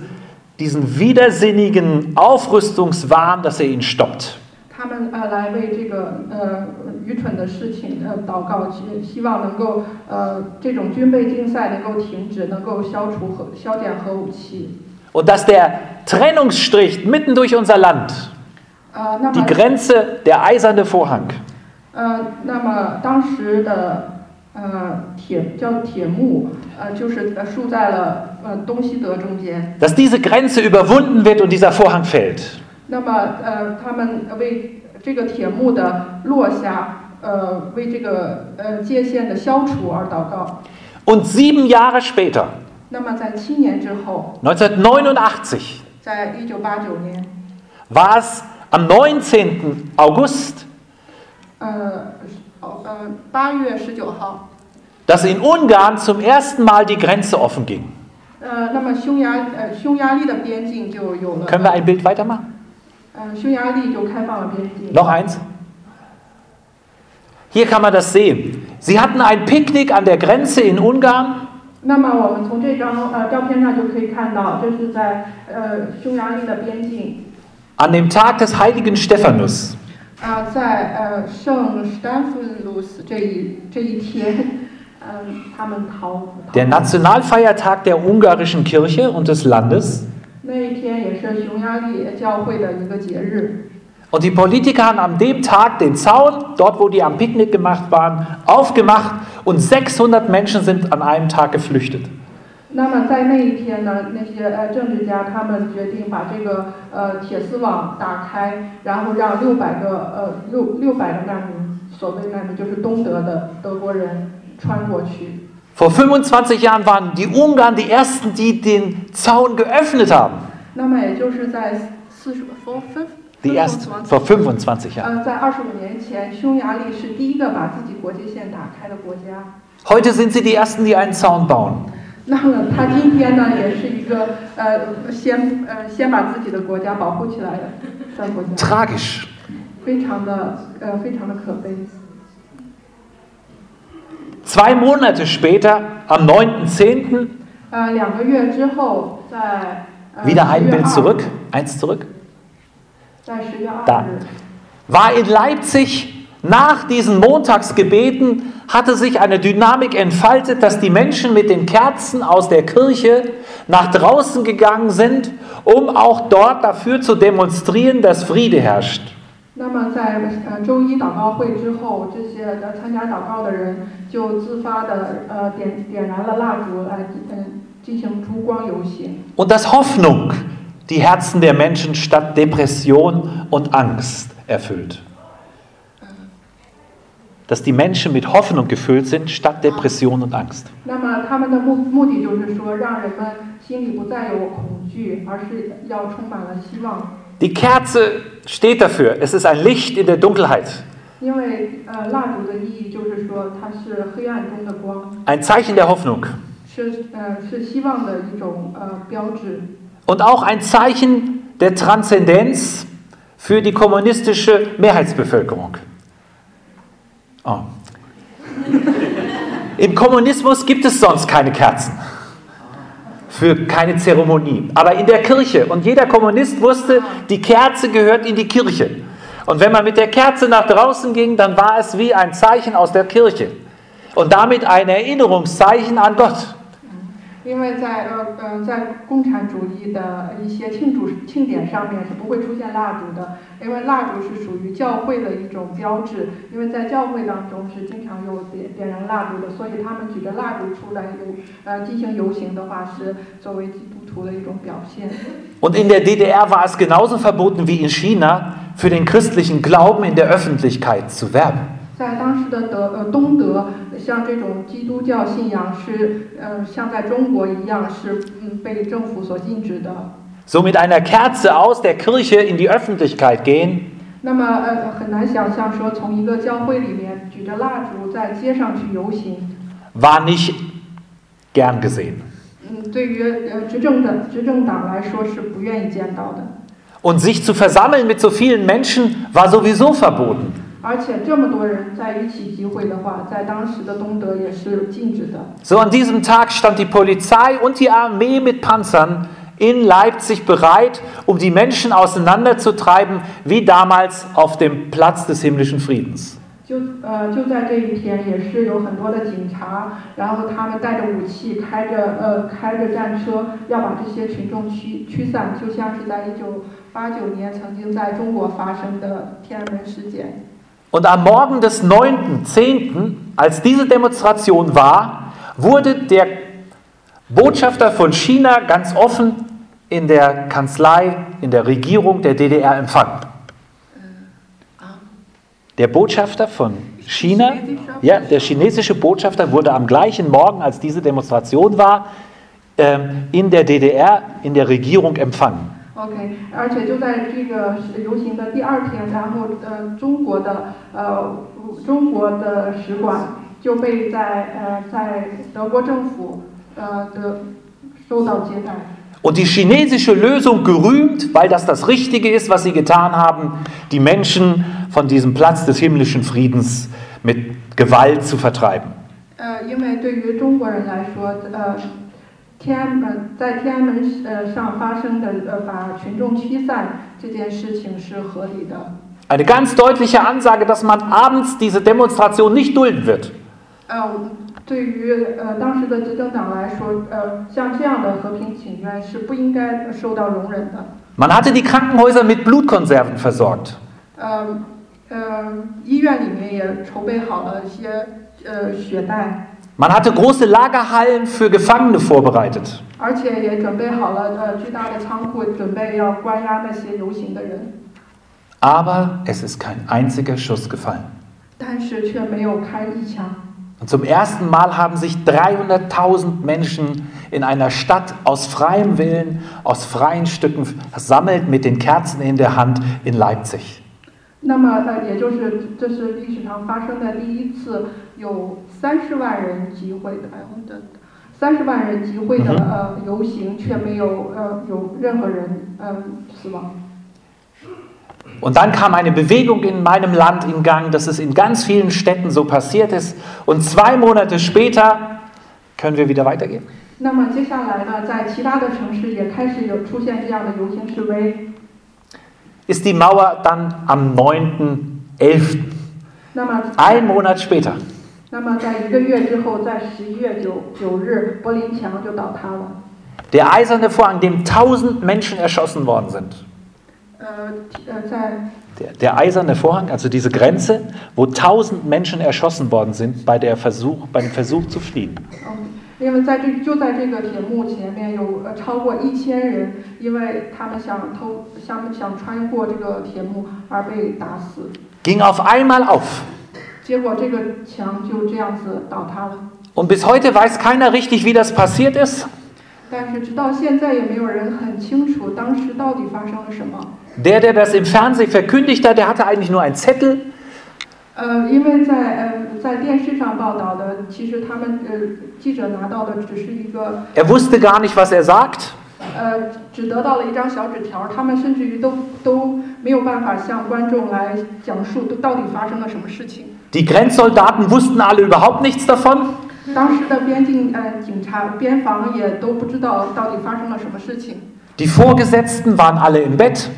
Speaker 1: widersinnigen Aufrüstungswahn, dass er ihn stoppt.
Speaker 2: 他们来为这个愚蠢的事情祷告，希望能够这种军备竞赛能够停止，能够消减核武器。
Speaker 1: Und dass der Trennungsstrich mitten durch unser Land, die Grenze, der eiserne Vorhang.
Speaker 2: 那么当时的铁幕，就是竖在了东西德中间。
Speaker 1: Dass diese Grenze überwunden wird und dieser Vorhang fällt.
Speaker 2: 那么他们为这个铁幕的落下，为这个界限的消除而祷告。
Speaker 1: Und 7 Jahre später,
Speaker 2: 那么在7年之后，
Speaker 1: 1989,
Speaker 2: 在1989年，
Speaker 1: war es am 19. August,
Speaker 2: 8月19号，
Speaker 1: dass in Ungarn zum ersten Mal die Grenze offen ging.
Speaker 2: 那么匈牙利的边境就有了。
Speaker 1: Können wir ein Bild weitermachen?
Speaker 2: 匈牙利就开放了边境。
Speaker 1: Noch eins. Hier kann man das sehen. Sie hatten ein Picknick an der Grenze in Ungarn.
Speaker 2: 那么我们从这张照片上就可以看到，这是在匈牙利的边境。
Speaker 1: An dem Tag des heiligen Stephanus.
Speaker 2: 在圣史丹福路斯这一天，他们逃。
Speaker 1: Der Nationalfeiertag der ungarischen Kirche und des Landes.
Speaker 2: 那一天也是匈牙利教会的一个节日。
Speaker 1: Und die Politiker haben an dem Tag den Zaun, dort wo die am Picknick gemacht waren, aufgemacht und 600 Menschen sind an einem Tag geflüchtet.
Speaker 2: 那么在那一天呢，那些政治家他们决定把这个铁丝网打开，然后让600个难民，所谓难民就是东德的德国人穿过去。
Speaker 1: Vor 25 Jahren waren die Ungarn die ersten, die den Zaun geöffnet haben.
Speaker 2: 那么也就是在
Speaker 1: vor 25 Jahren.
Speaker 2: 在25年前，匈牙利是第一个把自己国界线打开的国家。
Speaker 1: Heute sind sie die ersten, die einen Zaun bauen.
Speaker 2: 那么他今天呢，也是一个先把自己的国家保护起来的国家。
Speaker 1: Tragisch.
Speaker 2: 非常的可悲。
Speaker 1: 2 Monate später, am 9.10.
Speaker 2: 2个月之后，在
Speaker 1: wieder ein Bild zurück, eins zurück.
Speaker 2: 在10月2日
Speaker 1: Da. War in Leipzig nach diesen Montagsgebeten hatte sich eine Dynamik entfaltet, dass die Menschen mit den Kerzen aus der Kirche nach draußen gegangen sind, um auch dort dafür zu demonstrieren, dass Friede herrscht.
Speaker 2: 那么在周一祷告会之后，这些参加祷告的人就自发的点燃了蜡烛来进行烛光游行。
Speaker 1: Und dass Hoffnung die Herzen der Menschen statt Depression und Angst erfüllt. Dass die Menschen mit Hoffnung gefüllt sind, statt Depression und Angst.
Speaker 2: 那么他们的目的就是说，让人们心里不再有恐惧，而是要充满了希望。
Speaker 1: Die Kerze steht dafür, es ist ein Licht in der Dunkelheit.
Speaker 2: 因为蜡烛的意义就是说，它是黑暗中的光，
Speaker 1: Ein Zeichen der Hoffnung.
Speaker 2: 是希望的一种标志。
Speaker 1: Und auch ein Zeichen der Transzendenz für die kommunistische Mehrheitsbevölkerung. Oh. Im Kommunismus gibt es sonst keine Kerzen. Für keine Zeremonie. Aber in der Kirche. Und jeder Kommunist wusste, die Kerze gehört in die Kirche. Und wenn man mit der Kerze nach draußen ging, dann war es wie ein Zeichen aus der Kirche und damit ein Erinnerungszeichen an Gott.
Speaker 2: 因为在共产主义的一些庆典上面是不会出现蜡烛的，因为蜡烛是属于教会的一种标志，因为在教会当中是经常有点燃蜡烛的，所以他们举着蜡烛出来进行游行的话，是作为基督徒的一种表现。
Speaker 1: Und in der DDR war es genauso verboten wie in China, für den christlichen Glauben in der Öffentlichkeit zu werben.
Speaker 2: 在当时的东德，像这种基督教信仰是像在中国一样是被政府所禁止的。
Speaker 1: So mit einer Kerze aus der Kirche in die Öffentlichkeit gehen.
Speaker 2: 那么很难想象说从一个教会里面举着蜡烛在街上去游行。
Speaker 1: War nicht gern gesehen.
Speaker 2: 对于执政党来说是不愿意见到的。
Speaker 1: Und sich zu versammeln mit so vielen Menschen war sowieso verboten.
Speaker 2: 而且这么多人在一起集会的话，在当时的东德也是禁止的。
Speaker 1: So an diesem Tag stand die Polizei und die Armee mit Panzern in Leipzig bereit, um die Menschen auseinanderzutreiben, wie damals auf dem Platz des himmlischen Friedens.
Speaker 2: 就在这一天，也是有很多的警察，然后他们带着武器，开着战车，要把这些群众驱散，就像是在1989年曾经在中国发生的天安门事件。
Speaker 1: Und am Morgen des 9.10., als diese Demonstration war, wurde der Botschafter von China ganz offen in der Kanzlei, in der Regierung der DDR empfangen. Der Botschafter von China, ja, der chinesische Botschafter wurde am gleichen Morgen, als diese Demonstration war, in der DDR, in der Regierung empfangen.
Speaker 2: OK， 而且就在这个游行的第二天，然后中国的使馆就被在德国政府受到接待。
Speaker 1: Und die chinesische Lösung gerühmt, weil das Richtige ist, was sie getan haben, die Menschen von diesem Platz des himmlischen Friedens mit Gewalt zu vertreiben.
Speaker 2: 因为对于中国人来说，在天安门上发生的把群众驱散这件事情是合理的。
Speaker 1: Eine ganz deutliche Ansage, dass man abends diese Demonstration nicht dulden wird.
Speaker 2: 对于当时的执政党来说，像这样的和平请愿是不应该受到容忍的。
Speaker 1: Man hatte die Krankenhäuser mit Blutkonserven versorgt.
Speaker 2: 医院里面也筹备好了一些血袋。
Speaker 1: Man hatte große Lagerhallen für Gefangene vorbereitet.
Speaker 2: 而且也准备好了巨大的仓库，准备要关押那些游行的人。
Speaker 1: Aber es ist kein einziger Schuss gefallen.
Speaker 2: 但是却没有开一枪。
Speaker 1: Und zum ersten Mal haben sich 300.000 Menschen in einer Stadt aus freiem Willen, aus freien Stücken versammelt mit den Kerzen in der Hand in Leipzig.
Speaker 2: 那么也就是这是历史上发生的第一次有30万人集会的游行，却没有任何人死亡。
Speaker 1: Und dann kam eine Bewegung in meinem Land in Gang, dass es in ganz vielen Städten so passiert ist. Und 2 Monate später können wir wieder weitergehen.
Speaker 2: 那么接下来呢，在其他的城市也开始出现这样的游行示威。
Speaker 1: Ist die Mauer dann am 9.11. Ein Monat später.
Speaker 2: 那么在1个月之后，在11月9日，柏林墙就倒塌了。
Speaker 1: Der eiserne Vorhang, dem 1000 Menschen erschossen worden sind. Der eiserne Vorhang, also diese Grenze, wo 1000 Menschen erschossen worden sind beim Versuch zu fliehen.
Speaker 2: 因为在这个铁幕前面有超过1000人，因为他们想穿过这个铁幕而被打死。
Speaker 1: Ging auf einmal auf.
Speaker 2: 结果这个墙就这样子倒塌了。
Speaker 1: Und bis heute weiß keiner richtig, wie das passiert ist.
Speaker 2: 但是直到现在也没有人很清楚当时到底发生了什么。
Speaker 1: Der das im Fernsehen verkündigt hat, der hatte eigentlich nur einen Zettel.
Speaker 2: 因为在电视上报道的，其实他们记者拿到的只是一个。
Speaker 1: Er wusste gar nicht, was er sagt.
Speaker 2: 只得到了一张小纸条，他们甚至于都没有办法向观众来讲述到底发生了什么事情。
Speaker 1: Die Grenzsoldaten wussten alle überhaupt nichts davon.
Speaker 2: 当时的边境警察、边防也都不知道到底发生了什么事情。
Speaker 1: Die Vorgesetzten waren alle im Bett.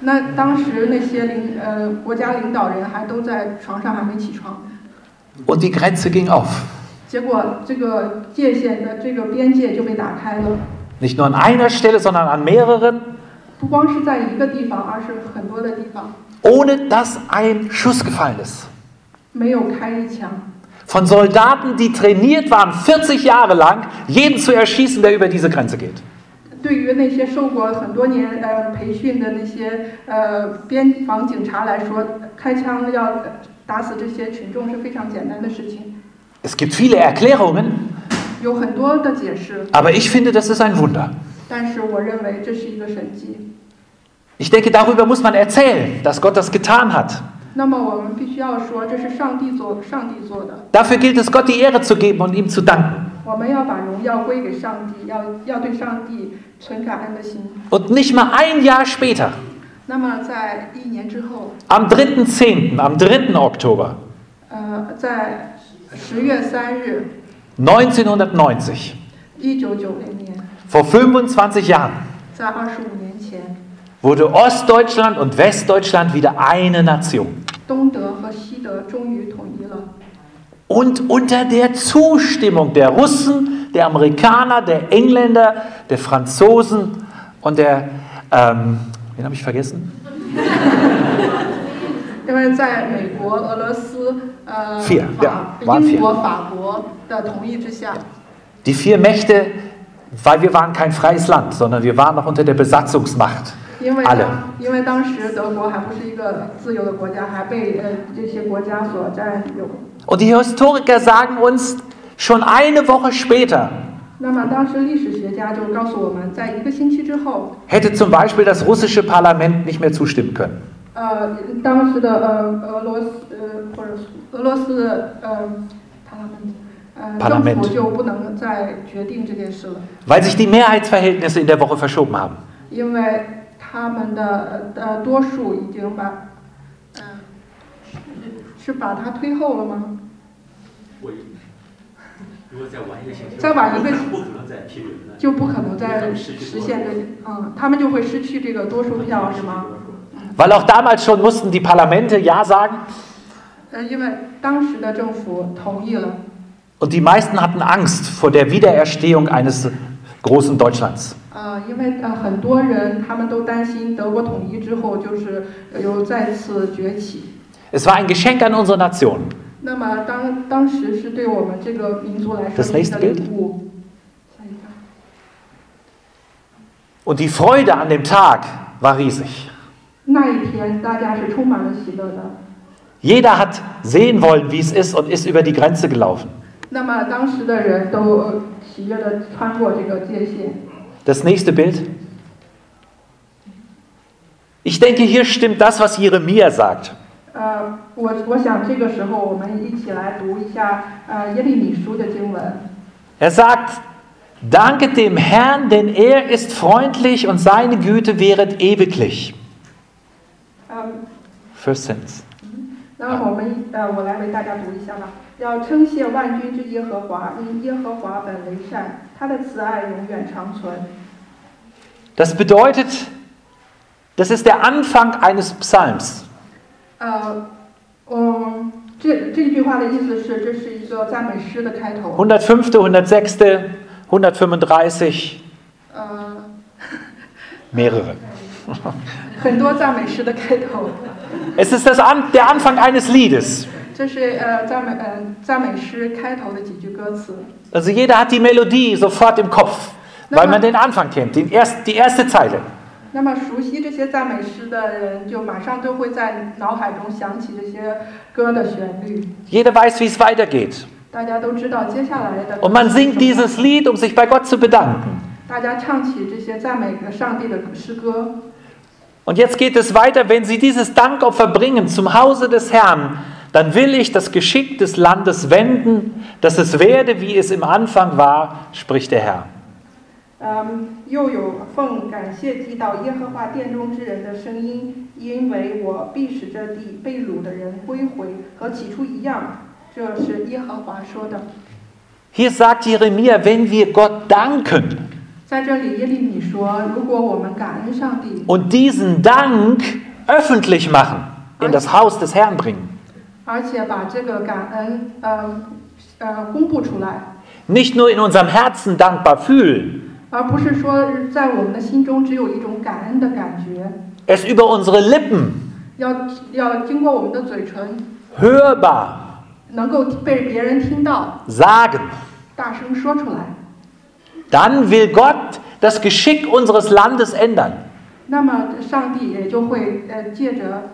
Speaker 2: 那当时那些国家领导人还都在床上还没起床，
Speaker 1: Und die Grenze ging auf.
Speaker 2: 结果这个界限的这个边界就被打开了，
Speaker 1: Nicht nur an einer Stelle, sondern an mehreren,
Speaker 2: 不光是在一个地方，而是很多的地方
Speaker 1: ohne dass ein Schuss gefallen ist.
Speaker 2: 没有开一枪。
Speaker 1: Von Soldaten, die trainiert waren, 40 Jahre lang, jeden zu erschießen, der über diese Grenze geht.
Speaker 2: 对于那些受过很多年培训的那些边防警察来说，开枪要打死这些群众是非常简单的事情。
Speaker 1: Es gibt viele Erklärungen,
Speaker 2: 有很多的解释，
Speaker 1: aber ich finde, das ist ein Wunder.
Speaker 2: 但是我认为这是一个神迹。
Speaker 1: Ich denke, darüber muss man erzählen, dass Gott das getan hat.
Speaker 2: 那么我们必须要说，这是上帝做的。
Speaker 1: Dafür gilt es, Gott die Ehre zu geben und ihm zu danken.
Speaker 2: 我们要把荣耀归给上帝，要对上帝存感恩的心。
Speaker 1: Und nicht mal ein Jahr später,
Speaker 2: 那么在1年之后，
Speaker 1: am 3.10., am 3. Oktober
Speaker 2: 在10月3日
Speaker 1: 1990,
Speaker 2: ，1990年，
Speaker 1: vor 25 Jahren,
Speaker 2: 在25年前，
Speaker 1: wurde Ostdeutschland und Westdeutschland wieder eine Nation.
Speaker 2: 东德和西德终于统一了。
Speaker 1: Und unter der Zustimmung der Russen, der Amerikaner, der Engländer, der Franzosen und der, wen habe ich vergessen?
Speaker 2: 因为在美国、俄罗斯、
Speaker 1: Vier, ja, waren
Speaker 2: 英
Speaker 1: vier.
Speaker 2: 国、法国的同意之下，
Speaker 1: Die 4 Mächte, weil wir waren kein freies Land, sondern wir waren noch unter der Besatzungsmacht.
Speaker 2: 因为
Speaker 1: Alle.
Speaker 2: 当时德国还不是一个自由的国家，还被这些国家所占有。
Speaker 1: Und die Historiker sagen uns, schon eine Woche später
Speaker 2: 那么当时历史学家就告诉我们，在1个星期之后，
Speaker 1: hätte zum Beispiel das russische Parlament nicht mehr zustimmen können.
Speaker 2: 当时的俄罗斯的
Speaker 1: Parlament.
Speaker 2: 政府就不能再决定这件事了，
Speaker 1: Weil sich die Mehrheitsverhältnisse in der Woche verschoben haben.
Speaker 2: 因为他们的多数已经是把它推后了吗？
Speaker 3: 如果再晚1个星期，
Speaker 2: 再晚1个
Speaker 3: 不可能再批准了，
Speaker 2: 就不可能再实现他们就会失去这个多数票，是吗？
Speaker 1: Weil auch damals schon mussten die Parlamente Ja sagen.
Speaker 2: 因为当时的政府同意了，
Speaker 1: Und die meisten hatten Angst vor der Wiedererstehung eines großen Deutschlands.
Speaker 2: 因为很多人他们都担心德国统一之后就是又再次崛起。
Speaker 1: Es war ein Geschenk an unsere Nation.
Speaker 2: 那么当时是对我们这个民族来说一个礼物。下一个。
Speaker 1: Und die Freude an dem Tag war riesig.
Speaker 2: 那一天大家是充满了喜乐的。
Speaker 1: Jeder hat sehen wollen, wie es ist und ist über die Grenze gelaufen.
Speaker 2: 那么当时的人都喜悦地穿过这个界限。
Speaker 1: Das nächste Bild. Ich denke, hier stimmt das, was Jeremia sagt.
Speaker 2: 我想这个时候我们一起来读一下耶利米书的经文。
Speaker 1: Er sagt, danket dem Herrn, denn er ist freundlich und seine Güte währet ewiglich. First sentence.
Speaker 2: 那么我来为大家读一下吧。要称谢万军之耶和华，因耶和华本为善，他的慈爱永远长存。
Speaker 1: Das bedeutet, das ist der Anfang eines Psalms.
Speaker 2: 这句话的意思是，这是一个赞美诗的开头。
Speaker 1: 105., 106., 135, mehrere.
Speaker 2: 很多赞美诗的开头。
Speaker 1: Es ist der Anfang eines Liedes.
Speaker 2: 这是赞美诗开头的几句歌词。
Speaker 1: Also jeder hat die Melodie sofort im Kopf, weil man den Anfang kennt, die erste Zeile.
Speaker 2: 那么熟悉这些赞美诗的人，就马上都会在脑海中想起这些歌的旋律。
Speaker 1: Jeder weiß, wie es weitergeht.
Speaker 2: 大家都知道接下来的。
Speaker 1: Und man singt dieses Lied, um sich bei Gott zu bedanken.
Speaker 2: 大家唱起这些赞美上帝的诗歌。
Speaker 1: Und jetzt geht es weiter, wenn sie dieses Dankopfer bringen zum Hause des Herrn, dann will ich das Geschick des Landes wenden, dass es werde, wie es im Anfang war, spricht der Herr.
Speaker 2: 又有奉感谢祭到耶和华殿中之人的声音，因为我必使这地被掳的人归回，和起初一样。这是耶和华说的。
Speaker 1: Hier sagt Jeremia, wenn wir Gott danken.
Speaker 2: 在这里耶利米说，如果我们感恩上帝，
Speaker 1: und diesen Dank öffentlich machen, in das Haus des Herrn bringen.
Speaker 2: 而且把这个感恩公布出来，
Speaker 1: Nicht nur in unserem Herzen dankbar fühlen,
Speaker 2: 而不是说在我们的心中只有一种感恩的感觉，
Speaker 1: es über unsere Lippen
Speaker 2: 要经过我们的嘴唇，
Speaker 1: hörbar
Speaker 2: 能够被别人听到，
Speaker 1: sagen.
Speaker 2: 大声说出来。
Speaker 1: Dann will Gott das Geschick unseres Landes ändern.
Speaker 2: 那么上帝也就会借着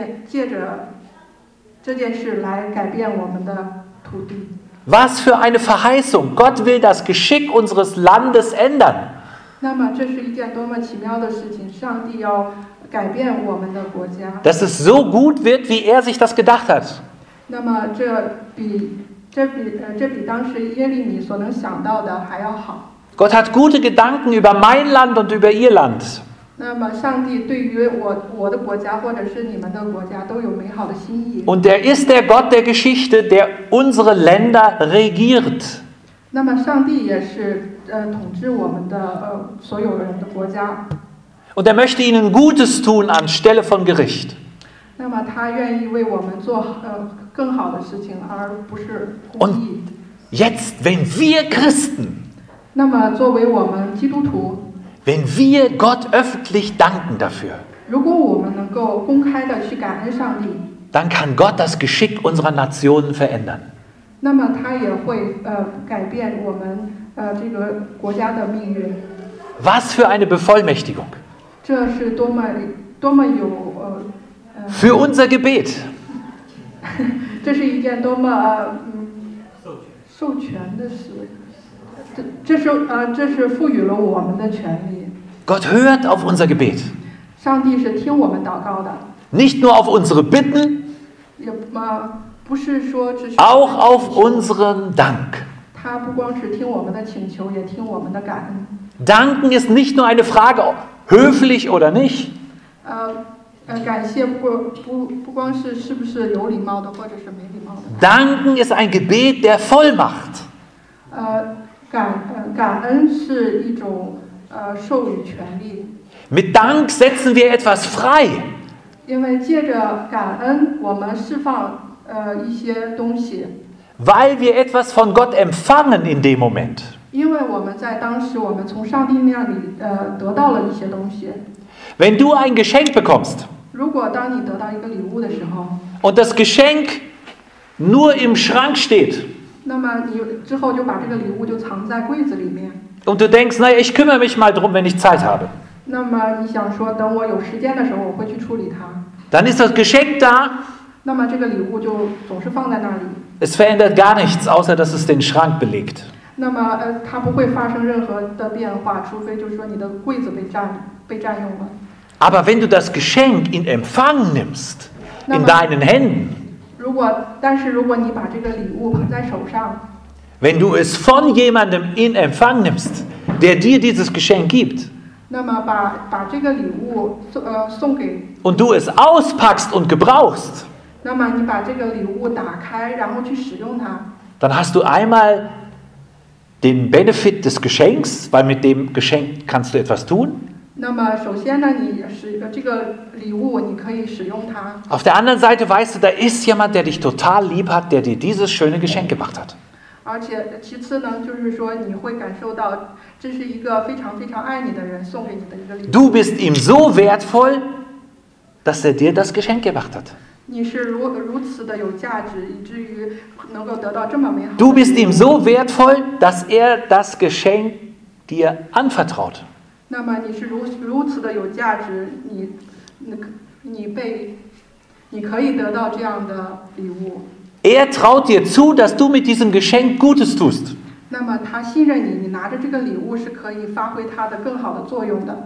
Speaker 2: 这件事来改变我们的土地。
Speaker 1: Was für eine Verheißung. Gott will das Geschick unseres Landes ändern.
Speaker 2: 那么这是一件多么奇妙的事情！上帝要改变我们的国家。
Speaker 1: Dass es so gut wird, wie er sich das gedacht hat.
Speaker 2: 那么这比当时耶利米所能想到的还要好。
Speaker 1: Gott hat gute Gedanken über mein Land und über ihr Land.
Speaker 2: 那么上帝对于我的国家或者是你们的国家都有美好的心意。
Speaker 1: Und er ist der Gott der Geschichte, der unsere Länder regiert.
Speaker 2: 那么上帝也是统治我们的所有人的国家。
Speaker 1: Und er möchte ihnen Gutes tun anstelle von Gericht.
Speaker 2: 那么他愿意为我们做更好的事情，而不是故意。
Speaker 1: Jetzt, wenn wir Christen,
Speaker 2: 那么作为我们基督徒，
Speaker 1: wenn wir Gott öffentlich danken dafür,
Speaker 2: 如果我们能够公开的去感恩上帝，
Speaker 1: dann kann Gott das Geschick unserer Nationen verändern.
Speaker 2: 那么他也会改变我们这个国家的命运。
Speaker 1: Was für eine Bevollmächtigung.
Speaker 2: 这是多么有
Speaker 1: Für unser Gebet.
Speaker 2: 这是一件多么授权的事。这是赋予了我们的权利。
Speaker 1: Gott hört auf unser Gebet.
Speaker 2: 上帝是听我们祷告的，
Speaker 1: Nicht nur auf unsere Bitten,
Speaker 2: 也不是说只是
Speaker 1: auch auf unseren Dank.
Speaker 2: 他不光是听我们的请求，也听我们的感恩。
Speaker 1: Danken ist nicht nur eine Frage, höflich oder nicht.
Speaker 2: 感谢不光是不是有礼貌的，或者是没礼貌的。
Speaker 1: Danken ist ein Gebet der Vollmacht.
Speaker 2: 感恩是一种授予权利，
Speaker 1: Mit Dank setzen wir etwas frei.
Speaker 2: 因为借着感恩，我们释放一些东西，
Speaker 1: Weil wir etwas von Gott empfangen in dem Moment.
Speaker 2: 因为我们在当时我们从上帝那里得到了一些东西。
Speaker 1: Wenn du ein Geschenk bekommst
Speaker 2: 如果当你得到一个礼物的时候，
Speaker 1: und das Geschenk nur im Schrank steht
Speaker 2: 那么你之后就把这个礼物就藏在柜子里面。
Speaker 1: und du denkst, naja, ich kümmere mich mal drum, wenn ich Zeit habe,
Speaker 2: 那么你想说，等我有时间的时候，我会去处理它。
Speaker 1: dann ist das Geschenk da.
Speaker 2: 那么这个礼物就总是放在那里。
Speaker 1: Es verändert gar nichts, außer dass es den Schrank belegt.
Speaker 2: 那么它不会发生任何的变化，除非就是说你的柜子被占用了。
Speaker 1: Aber wenn du das Geschenk in Empfang nimmst, in deinen Händen,
Speaker 2: 但是如果你把这个礼物捧在手上，
Speaker 1: wenn du es von jemandem in Empfang nimmst, der dir dieses Geschenk gibt,
Speaker 2: 那么把这个礼物送给，
Speaker 1: und du es auspackst und gebrauchst,
Speaker 2: 那么你把这个礼物打开，然后去使用它，
Speaker 1: dann hast du einmal den Benefit des Geschenks, weil mit dem Geschenk kannst du etwas tun.
Speaker 2: 那么首先呢，你这个礼物你可以使用它。
Speaker 1: Auf der anderen Seite weißt du, da ist jemand, der dich total lieb hat, der dir dieses schöne Geschenk gemacht hat.
Speaker 2: 而且其次呢，就是说你会感受到，这是一个非常非常爱你的人送给你的一个礼物。
Speaker 1: Du bist ihm so wertvoll, dass er dir das Geschenk gemacht hat.
Speaker 2: 你是如此的有价值，以至于能够得到这么美好的。
Speaker 1: Du bist ihm so wertvoll, dass er das Geschenk dir anvertraut.
Speaker 2: 那么你是如此的有价值，你可以得到这样的礼物。
Speaker 1: Er traut dir zu, dass du mit diesem Geschenk Gutes tust.
Speaker 2: 那么他信任你，你拿着这个礼物是可以发挥它的更好的作用的。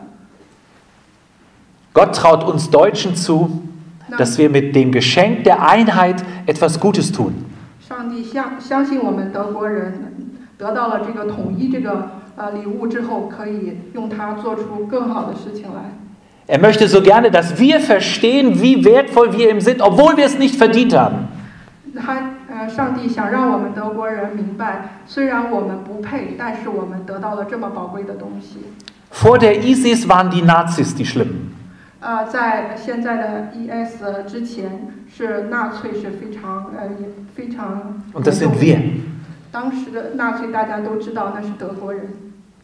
Speaker 1: Gott traut uns Deutschen zu, dass wir mit dem Geschenk der Einheit etwas Gutes tun.
Speaker 2: 上帝相信我们德国人得到了这个统一这个礼物之后，可以用它做出更好的事情来。
Speaker 1: Er möchte so gerne, dass wir verstehen, wie wertvoll wir ihm sind, obwohl wir es nicht verdient haben.
Speaker 2: 上帝想让我们德国人明白，虽然我们不配，但是我们得到了这么宝贵的东西。
Speaker 1: Vor der ISIS waren die Nazis die Schlimmen.
Speaker 2: 在现在的 IS 之前，是纳粹是非常非常。
Speaker 1: Und das sind wir.
Speaker 2: 当时的纳粹大家都知道那是德国人。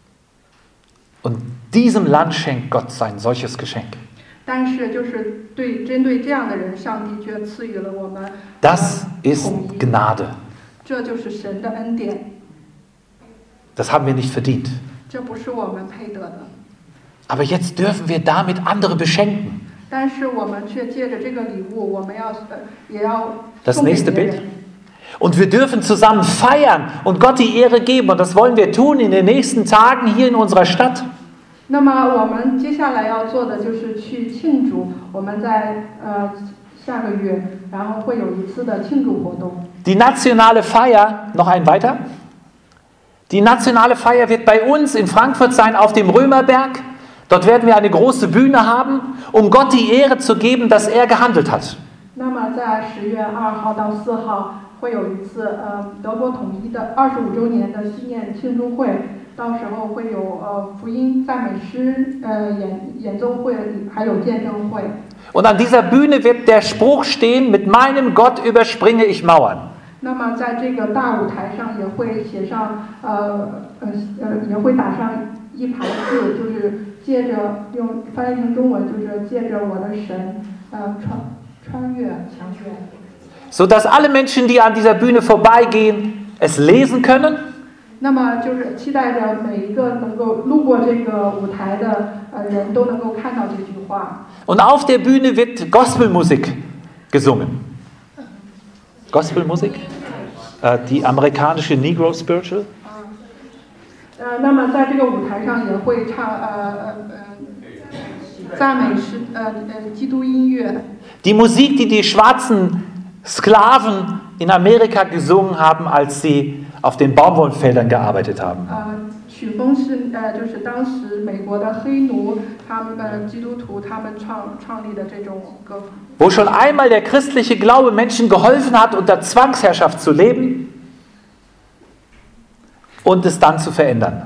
Speaker 1: Und diesem Land schenkt Gott sein solches Geschenk.
Speaker 2: 但是就是针对这样的人，上帝却赐予了我们
Speaker 1: Das ist
Speaker 2: 统一。
Speaker 1: Gnade.
Speaker 2: 这就是神的恩典，
Speaker 1: Das haben wir nicht verdient.
Speaker 2: 这不是我们配得的。
Speaker 1: Aber jetzt dürfen wir damit andere beschenken.
Speaker 2: 但是我们却借着这个礼物，我们也要
Speaker 1: Das
Speaker 2: 送给
Speaker 1: nächste
Speaker 2: 别
Speaker 1: Bild.
Speaker 2: 人。
Speaker 1: Und wir dürfen zusammen feiern und Gott die Ehre geben. Und das wollen wir tun in den nächsten Tagen hier in unserer Stadt.
Speaker 2: 那么我们接下来要做的就是去庆祝，我们在下个月，然后会有一次的庆祝活动。
Speaker 1: Die nationale Feier, noch ein weiter. Die nationale Feier wird bei uns in Frankfurt sein auf dem Römerberg. Dort werden wir eine große Bühne haben, um Gott die Ehre zu geben, dass er gehandelt hat.
Speaker 2: 那么在10月2号到4号会有一次德国统一的25周年的纪念庆祝会，到时候会有福音赞美诗演奏会，还有见证会。
Speaker 1: Und an dieser Bühne wird der Spruch stehen, mit meinem Gott überspringe ich Mauern.
Speaker 2: 那么在这个大舞台上也会写上也会打上一排字，就是借着用翻译成中文，就是借着我的神穿越强越。
Speaker 1: Sodass alle Menschen, die an dieser Bühne vorbeigehen, es lesen können.
Speaker 2: 那么就是期待着每一个能够路过这个舞台的人都能够看到这句话。
Speaker 1: Und auf der Bühne wird Gospelmusik gesungen. Gospelmusik? Die amerikanische Negro Spiritual?
Speaker 2: 那么在这个舞台上也会唱赞美诗基督音乐。
Speaker 1: Die Musik, die die schwarzen Sklaven in Amerika gesungen haben, als sie auf den Baumwollfeldern gearbeitet haben.
Speaker 2: 曲风是就是当时美国的黑奴，他们基督徒他们创立的这种歌法。
Speaker 1: Wo schon einmal der christliche Glaube Menschen geholfen hat, unter Zwangsherrschaft zu leben und es dann zu verändern.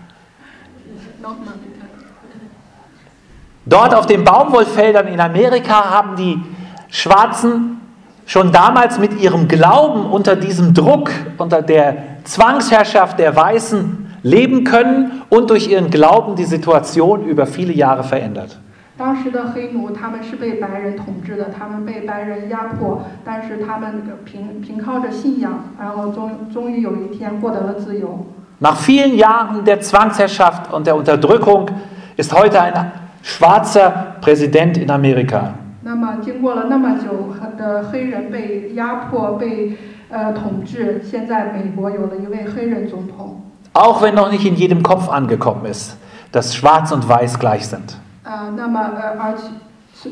Speaker 1: Dort auf den Baumwollfeldern in Amerika haben die Schwarzen schon damals mit ihrem Glauben unter diesem Druck, unter der Zwangsherrschaft der Weißen leben können und durch ihren Glauben die Situation über viele Jahre verändert.
Speaker 2: 当时的黑奴他们是被白人统治的，他们被白人压迫，但是他们凭靠着信仰，然后终于有一天获得了自由。
Speaker 1: Nach vielen Jahren der Zwangsherrschaft und der Unterdrückung ist heute ein schwarzer Präsident in Amerika.
Speaker 2: 那么经过了那么久的黑人被压迫、被统治，现在美国有了一位黑人总统。
Speaker 1: Auch wenn noch nicht in jedem Kopf angekommen ist, dass Schwarz und Weiß gleich sind.
Speaker 2: 那么而且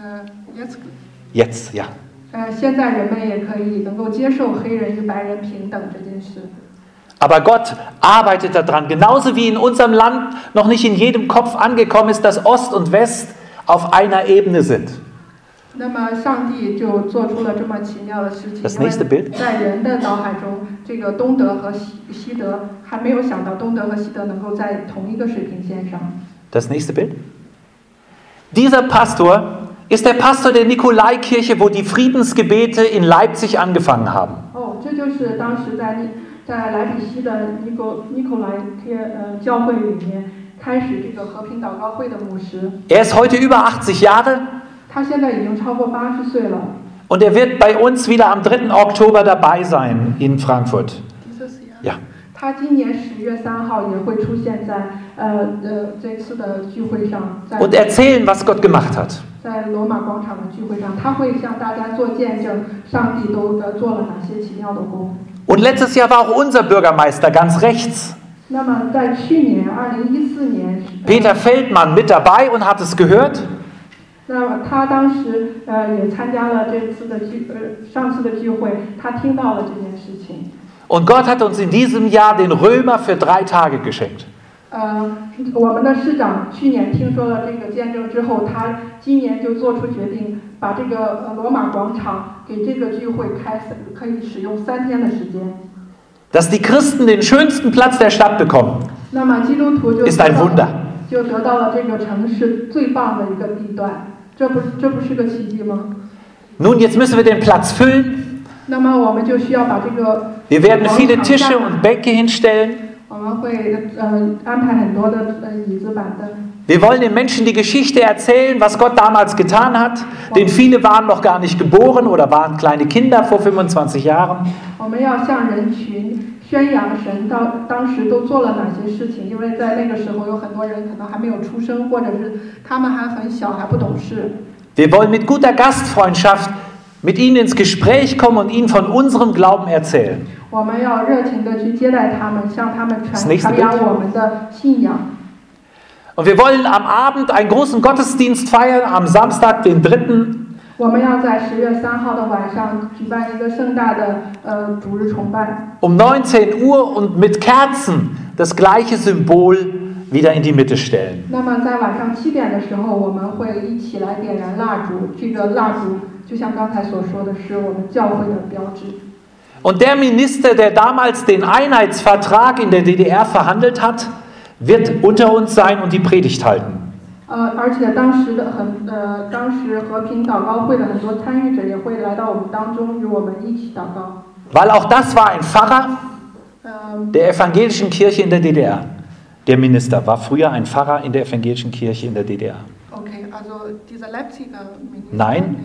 Speaker 1: Jetzt, ja.
Speaker 2: 现在人们也可以能够接受黑人与白人平等这件事。
Speaker 1: Aber Gott arbeitet daran, genauso wie in unserem Land noch nicht in jedem Kopf angekommen ist, dass Ost und West auf einer Ebene sind.
Speaker 2: 那么上帝就做出了这么奇妙的事情，
Speaker 1: Das nächste Bild.
Speaker 2: 在人的脑海中，这个东德和西德还没有想到东德和西德能够在同一个水平线上。
Speaker 1: Das nächste Bild. Dieser Pastor ist der Pastor der Nikolaikirche, wo die Friedensgebete in Leipzig angefangen haben.
Speaker 2: 这就是当时在莱比锡的尼古莱教会里面开始这个和平祷告会的牧师。
Speaker 1: Er ist heute über 80 Jahre.
Speaker 2: 他现在已经超过80岁了。
Speaker 1: Und er wird bei uns wieder am 3. Oktober dabei sein in Frankfurt. Ja.
Speaker 2: 他今年10月3号也会出现在这次的聚会上，
Speaker 1: Und erzählen, was Gott gemacht hat.
Speaker 2: 在罗马广场的聚会上，他会向大家做见证，上帝都做了哪些奇妙的工。
Speaker 1: Und letztes Jahr war auch unser Bürgermeister ganz rechts,
Speaker 2: 那么在去年2014年，
Speaker 1: Peter Feldmann, mit dabei und hat es gehört.
Speaker 2: 那么他当时也参加了这次的上次的聚会，他听到了这件事情。
Speaker 1: Und Gott hat uns in diesem Jahr den Römer für 3 Tage geschenkt.
Speaker 2: 我们的市长去年听说了这个见证之后，他今年就做出决定，把这个罗马广场给这个聚会可以使用3天的时间。
Speaker 1: Dass die Christen den schönsten Platz der Stadt bekommen,
Speaker 2: 那么基督徒
Speaker 1: ist ein Wunder.
Speaker 2: 就得到了这个城市最棒的一个地段，这不是个奇迹吗？
Speaker 1: Nun, jetzt müssen wir den Platz füllen.
Speaker 2: 那么我们就需要把这个
Speaker 1: Wir werden viele Tische und Bänke hinstellen.
Speaker 2: 我们会安排很多的椅子板凳。
Speaker 1: Wir wollen den Menschen die Geschichte erzählen, was Gott damals getan hat, denn viele waren noch gar nicht geboren oder waren kleine Kinder vor 25 Jahren.
Speaker 2: 我们要向人群宣扬神当时都做了哪些事情，因为在那个时候有很多人可能还没有出生，或者是他们还很小还不懂事。
Speaker 1: Wir wollen mit guter Gastfreundschaft mit ihnen ins Gespräch kommen und ihnen von unserem Glauben erzählen.
Speaker 2: 我们要热情的去接待他们，向他们
Speaker 1: Das nächste
Speaker 2: 传扬我们的信仰。
Speaker 1: Und wir wollen am Abend einen großen Gottesdienst feiern, am Samstag, den 3.
Speaker 2: 我们要在10月3号的晚上举办一个盛大的主日崇拜。
Speaker 1: Um 19 Uhr und mit Kerzen das gleiche Symbol wieder in die Mitte stellen.
Speaker 2: 那么在晚上7点的时候，我们会一起来点燃蜡烛。这个蜡烛就像刚才所说的，是我们教会的标志。
Speaker 1: Und der Minister, der damals den Einheitsvertrag in der DDR verhandelt hat, wird unter uns sein und die Predigt halten.
Speaker 2: 而且当时和平祷告会的很多参与者也会来到我们当中，与我们一起祷告。
Speaker 1: Weil auch das war ein Pfarrer der evangelischen Kirche in der DDR. Der Minister war früher ein Pfarrer in der evangelischen Kirche in der DDR.
Speaker 2: Okay, also dieser Leipziger Minister.
Speaker 1: Nein,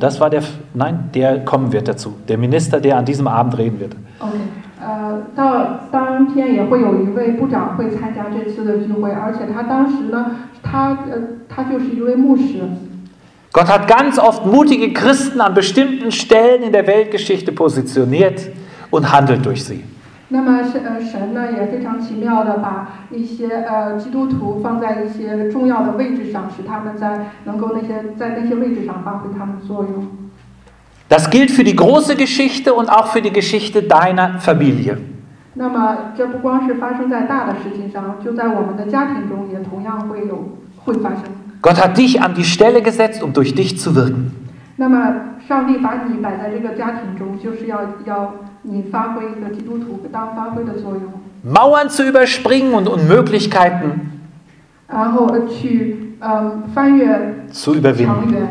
Speaker 1: der kommen wird dazu. Der Minister, der an diesem Abend reden wird.
Speaker 2: Okay, 到当天也会有一位部长会参加这次的聚会，而且他当时呢，他就是一位牧师。
Speaker 1: Gott hat ganz oft mutige Christen an bestimmten Stellen in der Weltgeschichte positioniert und handelt durch sie.
Speaker 2: 那么神呢也非常奇妙的把一些基督徒放在一些重要的位置上，使他们能够在那些位置上发挥他们作用。
Speaker 1: Das gilt für die große Geschichte und auch für die Geschichte deiner Familie.
Speaker 2: 那么这不光是发生在大的事情上，就在我们的家庭中也同样会发生。
Speaker 1: Gott hat dich an die Stelle gesetzt, um durch dich zu wirken.
Speaker 2: 那么上帝把你摆在这个家庭中，就是要你发挥一个基督徒当发挥的作用，
Speaker 1: Mauern zu überspringen und Unmöglichkeiten
Speaker 2: 然后去翻越
Speaker 1: zu
Speaker 2: 长
Speaker 1: überwinden.
Speaker 2: 远。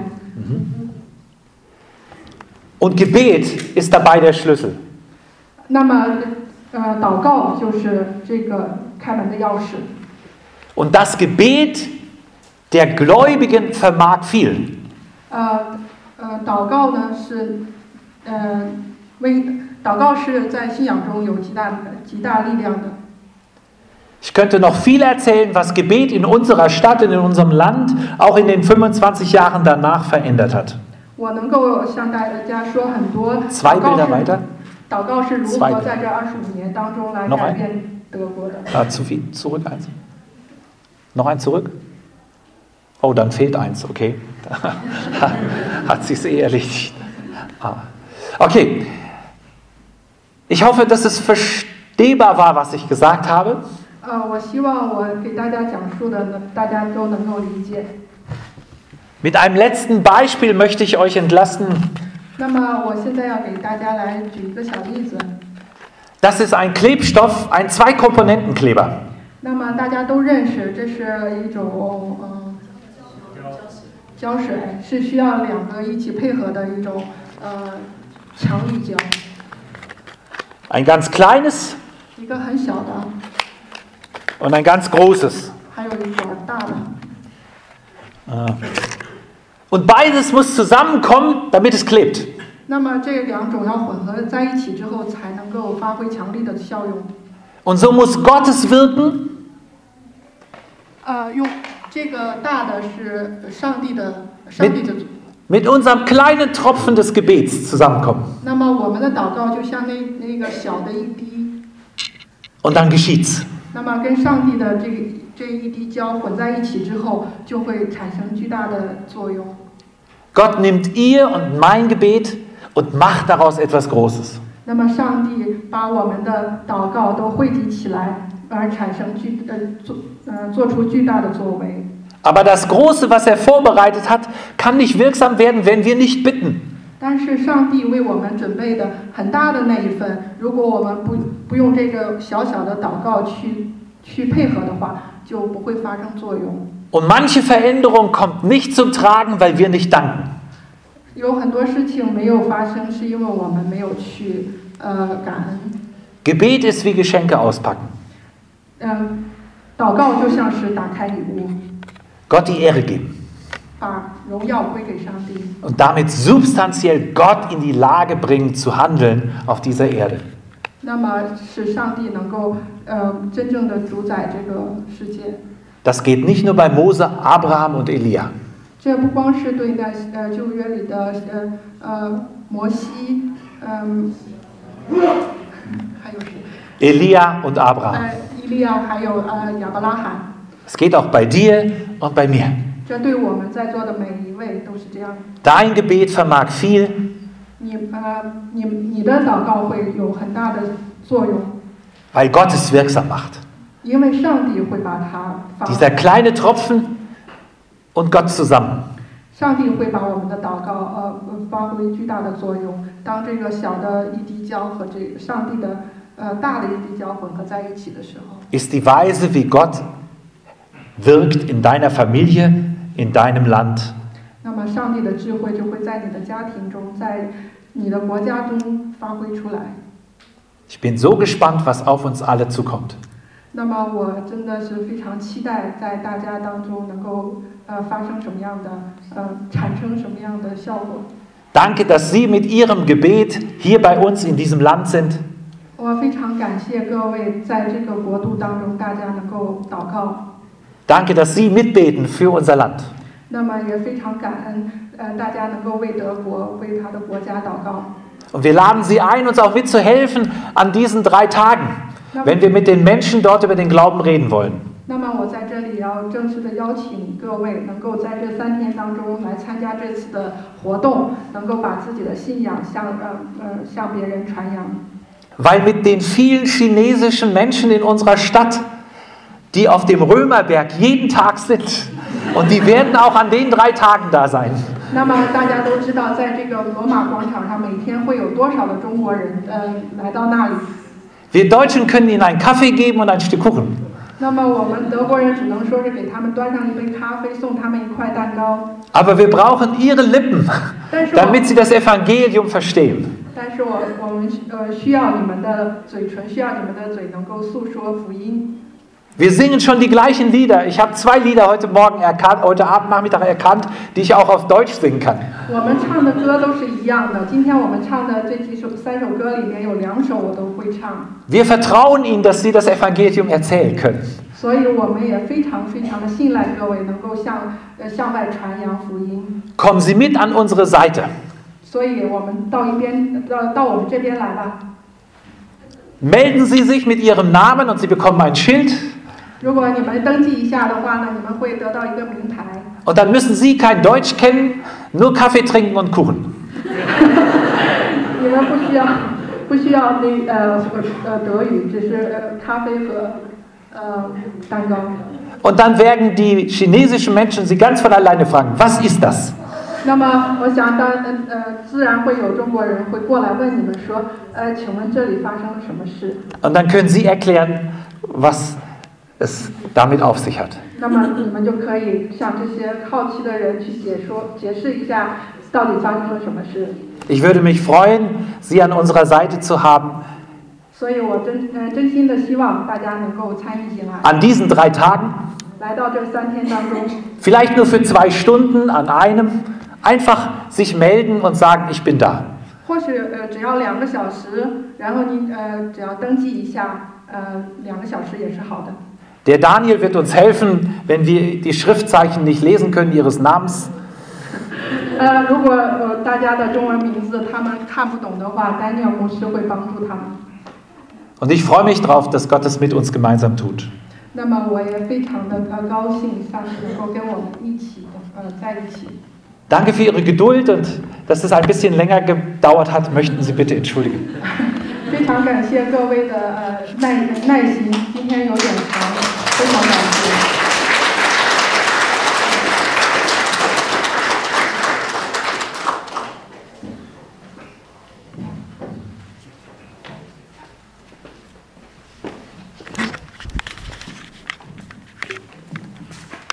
Speaker 1: Und Gebet ist dabei der Schlüssel.
Speaker 2: 那么祷告就是这个开门的钥匙。
Speaker 1: Und das Gebet der Gläubigen vermag viel.
Speaker 2: 祷告呢是祷告是在信仰中有极大力量的。
Speaker 1: Ich könnte noch viel erzählen, was Gebet in unserer Stadt und in unserem Land auch in den 25 Jahren danach verändert hat.
Speaker 2: 我能够向大家说很多
Speaker 1: Zwei Bilder weiter.
Speaker 2: 祷告是如何在这25年当中来改变德国的。
Speaker 1: Ah, zu viel. Zurück eins. Noch eins zurück? Oh, dann fehlt eins, okay. Hat sich's erledigt. Okay. Ich hoffe, dass es verstehbar war, was ich gesagt habe.
Speaker 2: 我希望我给大家讲述的呢，大家都能够理解。
Speaker 1: Mit einem letzten Beispiel möchte ich euch entlasten.
Speaker 2: 那么我现在要给大家来举一个小例子。
Speaker 1: Das ist ein Klebstoff, ein Zwei-Komponenten-Kleber.
Speaker 2: 那么大家都认识，这是一种胶水，是需要2个一起配合的一种强力胶。
Speaker 1: Ein ganz kleines
Speaker 2: 一个很小的，
Speaker 1: und ein ganz großes.
Speaker 2: 还有一个大的。
Speaker 1: Und beides muss zusammenkommen, damit es klebt.
Speaker 2: 那么这2种要混合在一起之后，才能够发挥强力的效用。
Speaker 1: Und so muss Gottes Wirken
Speaker 2: 用这个大的是上帝的
Speaker 1: mit unserem kleinen Tropfen des Gebets zusammenkommen.
Speaker 2: 那么我们的祷告就像那个小的一滴，
Speaker 1: Und dann geschieht's.
Speaker 2: 那么跟上帝的这一滴胶混在一起之后，就会产生巨大的作用。
Speaker 1: Gott nimmt ihr und mein Gebet und macht daraus etwas Großes.
Speaker 2: 那么上帝把我们的祷告都汇集起来，而产生做出巨大的作为。
Speaker 1: Aber das Große, was er vorbereitet hat, kann nicht wirksam werden, wenn wir nicht bitten.
Speaker 2: 但是上帝为我们准备的很大的那一份，如果我们不用这个小小的祷告去配合的话，就不会发生作用。
Speaker 1: Und manche Veränderung kommt nicht zum Tragen, weil wir nicht danken.
Speaker 2: 有很多事情没有发生，是因为我们没有去感恩。
Speaker 1: Gebet ist wie Geschenke auspacken.
Speaker 2: 祷告就像是打开礼物，
Speaker 1: Gott die Ehre geben.
Speaker 2: 把荣耀归给上帝。
Speaker 1: Und damit substanziell Gott in die Lage bringen, zu handeln auf dieser Erde.
Speaker 2: 那么使上帝能够真正的主宰这个世界。
Speaker 1: Das geht nicht nur bei Mose, Abraham und Elia.
Speaker 2: 这不光是对那旧约里的摩西，还有谁？
Speaker 1: Elia und Abraham.
Speaker 2: 以利亚，还有亚伯拉罕。
Speaker 1: Es geht auch bei dir und bei mir.
Speaker 2: 这对我们在座的每一位都是这样。
Speaker 1: Dein Gebet vermag viel.
Speaker 2: 你的祷告会有很大的作用，
Speaker 1: Weil Gott es wirksam macht.
Speaker 2: 因为上帝会把它发。
Speaker 1: Dieser kleine Tropfen und Gott zusammen.
Speaker 2: 上帝会把我们的祷告发挥巨大的作用。当这个小的一滴胶和这个上帝的大的一滴胶混合在一起的时候，
Speaker 1: Ist die Weise, wie Gott wirkt in deiner Familie, in deinem Land.
Speaker 2: 那么上帝的智慧就会在你的家庭中，在你的国家中发挥出来。
Speaker 1: Ich bin so gespannt, was auf uns alle zukommt.
Speaker 2: 那么我真的是非常期待在大家当中能够发生什么样的产生什么样的效果。
Speaker 1: Danke, dass Sie mit Ihrem Gebet hier bei uns in diesem Land sind.
Speaker 2: 我非常感谢各位在这个国度当中，大家能够祷告。
Speaker 1: Danke, dass Sie mitbeten für unser Land.
Speaker 2: 那么也非常感恩大家能够为德国、为他的国家祷告。
Speaker 1: Und wir laden Sie ein, uns auch mitzuhelfen an diesen 3 Tagen, wenn wir mit den Menschen dort über den Glauben reden wollen.
Speaker 2: 那么我在这里要正式的邀请各位能够在这3天当中来参加这次的活动，能够把自己的信仰向别人传扬。
Speaker 1: Weil mit den vielen chinesischen Menschen in unserer Stadt, die auf dem Römerberg jeden Tag sind, und die werden auch an den 3 Tagen da sein.
Speaker 2: 那么大家都知道，在这个罗马广场上，每天会有多少的中国人来到那里。
Speaker 1: Wir Deutschen können ihnen einen Kaffee geben und ein Stück Kuchen.
Speaker 2: 那么我们德国人只能说是给他们端上一杯咖啡，送他们一块蛋糕。
Speaker 1: Aber wir brauchen ihre Lippen, damit sie das Evangelium verstehen.
Speaker 2: 但是我们需要你们的嘴唇，需要你们的嘴能够诉说福音。
Speaker 1: Wir singen schon die gleichen Lieder. Ich habe 2 Lieder heute Abend Nachmittag erkannt, die ich auch auf Deutsch singen kann.
Speaker 2: 我们唱的歌都是一样的。今天我们唱的这3首歌里面有2首我都会唱。
Speaker 1: Wir vertrauen ihnen, dass sie das Evangelium erzählen können.
Speaker 2: 所以我们也非常非常的信赖各位能够向外传扬福音。
Speaker 1: Kommen Sie mit an unsere Seite.
Speaker 2: 所以我们到我们这边来吧。
Speaker 1: Melden Sie sich mit Ihrem Namen und Sie bekommen ein Schild.
Speaker 2: 如果你们登记一下的话呢，你们会得到一个名牌。
Speaker 1: Und dann müssen Sie kein Deutsch kennen, nur Kaffee trinken und Kuchen.
Speaker 2: 你们不需要德语，只是咖啡和蛋糕。
Speaker 1: Und dann werden die chinesischen Menschen Sie ganz von alleine fragen, was ist das?
Speaker 2: 那么我想自然会有中国人会过来问你们说，请问这里发生了什么事？
Speaker 1: Und dann können Sie erklären, was es damit auf sich hat.
Speaker 2: 那么你们就可以向这些好奇的人去解释一下，到底发生了什么事。
Speaker 1: Ich würde mich freuen, Sie an unserer Seite zu haben.
Speaker 2: 所以我真心的希望大家能够参与进来。
Speaker 1: An diesen 3 Tagen,
Speaker 2: 来到这3天当中，
Speaker 1: vielleicht nur für 2 Stunden an einem, einfach sich melden und sagen, ich bin da.
Speaker 2: 或许只要2个小时，然后你只要登记一下，2个小时也是好的。
Speaker 1: Der Daniel wird uns helfen, wenn wir die Schriftzeichen nicht lesen können, Ihres Namens.
Speaker 2: 如果大家的中文名字他们看不懂的话，Daniel牧师会帮助他们。
Speaker 1: Und ich freue mich darauf, dass Gott es mit uns gemeinsam tut.
Speaker 2: 那么我也非常的高兴，上帝能够跟我们一起在一起。
Speaker 1: Danke für Ihre Geduld und dass es ein bisschen länger gedauert hat, möchten Sie bitte entschuldigen.
Speaker 2: 非常感谢各位的耐心，今天有点长。 非常感谢。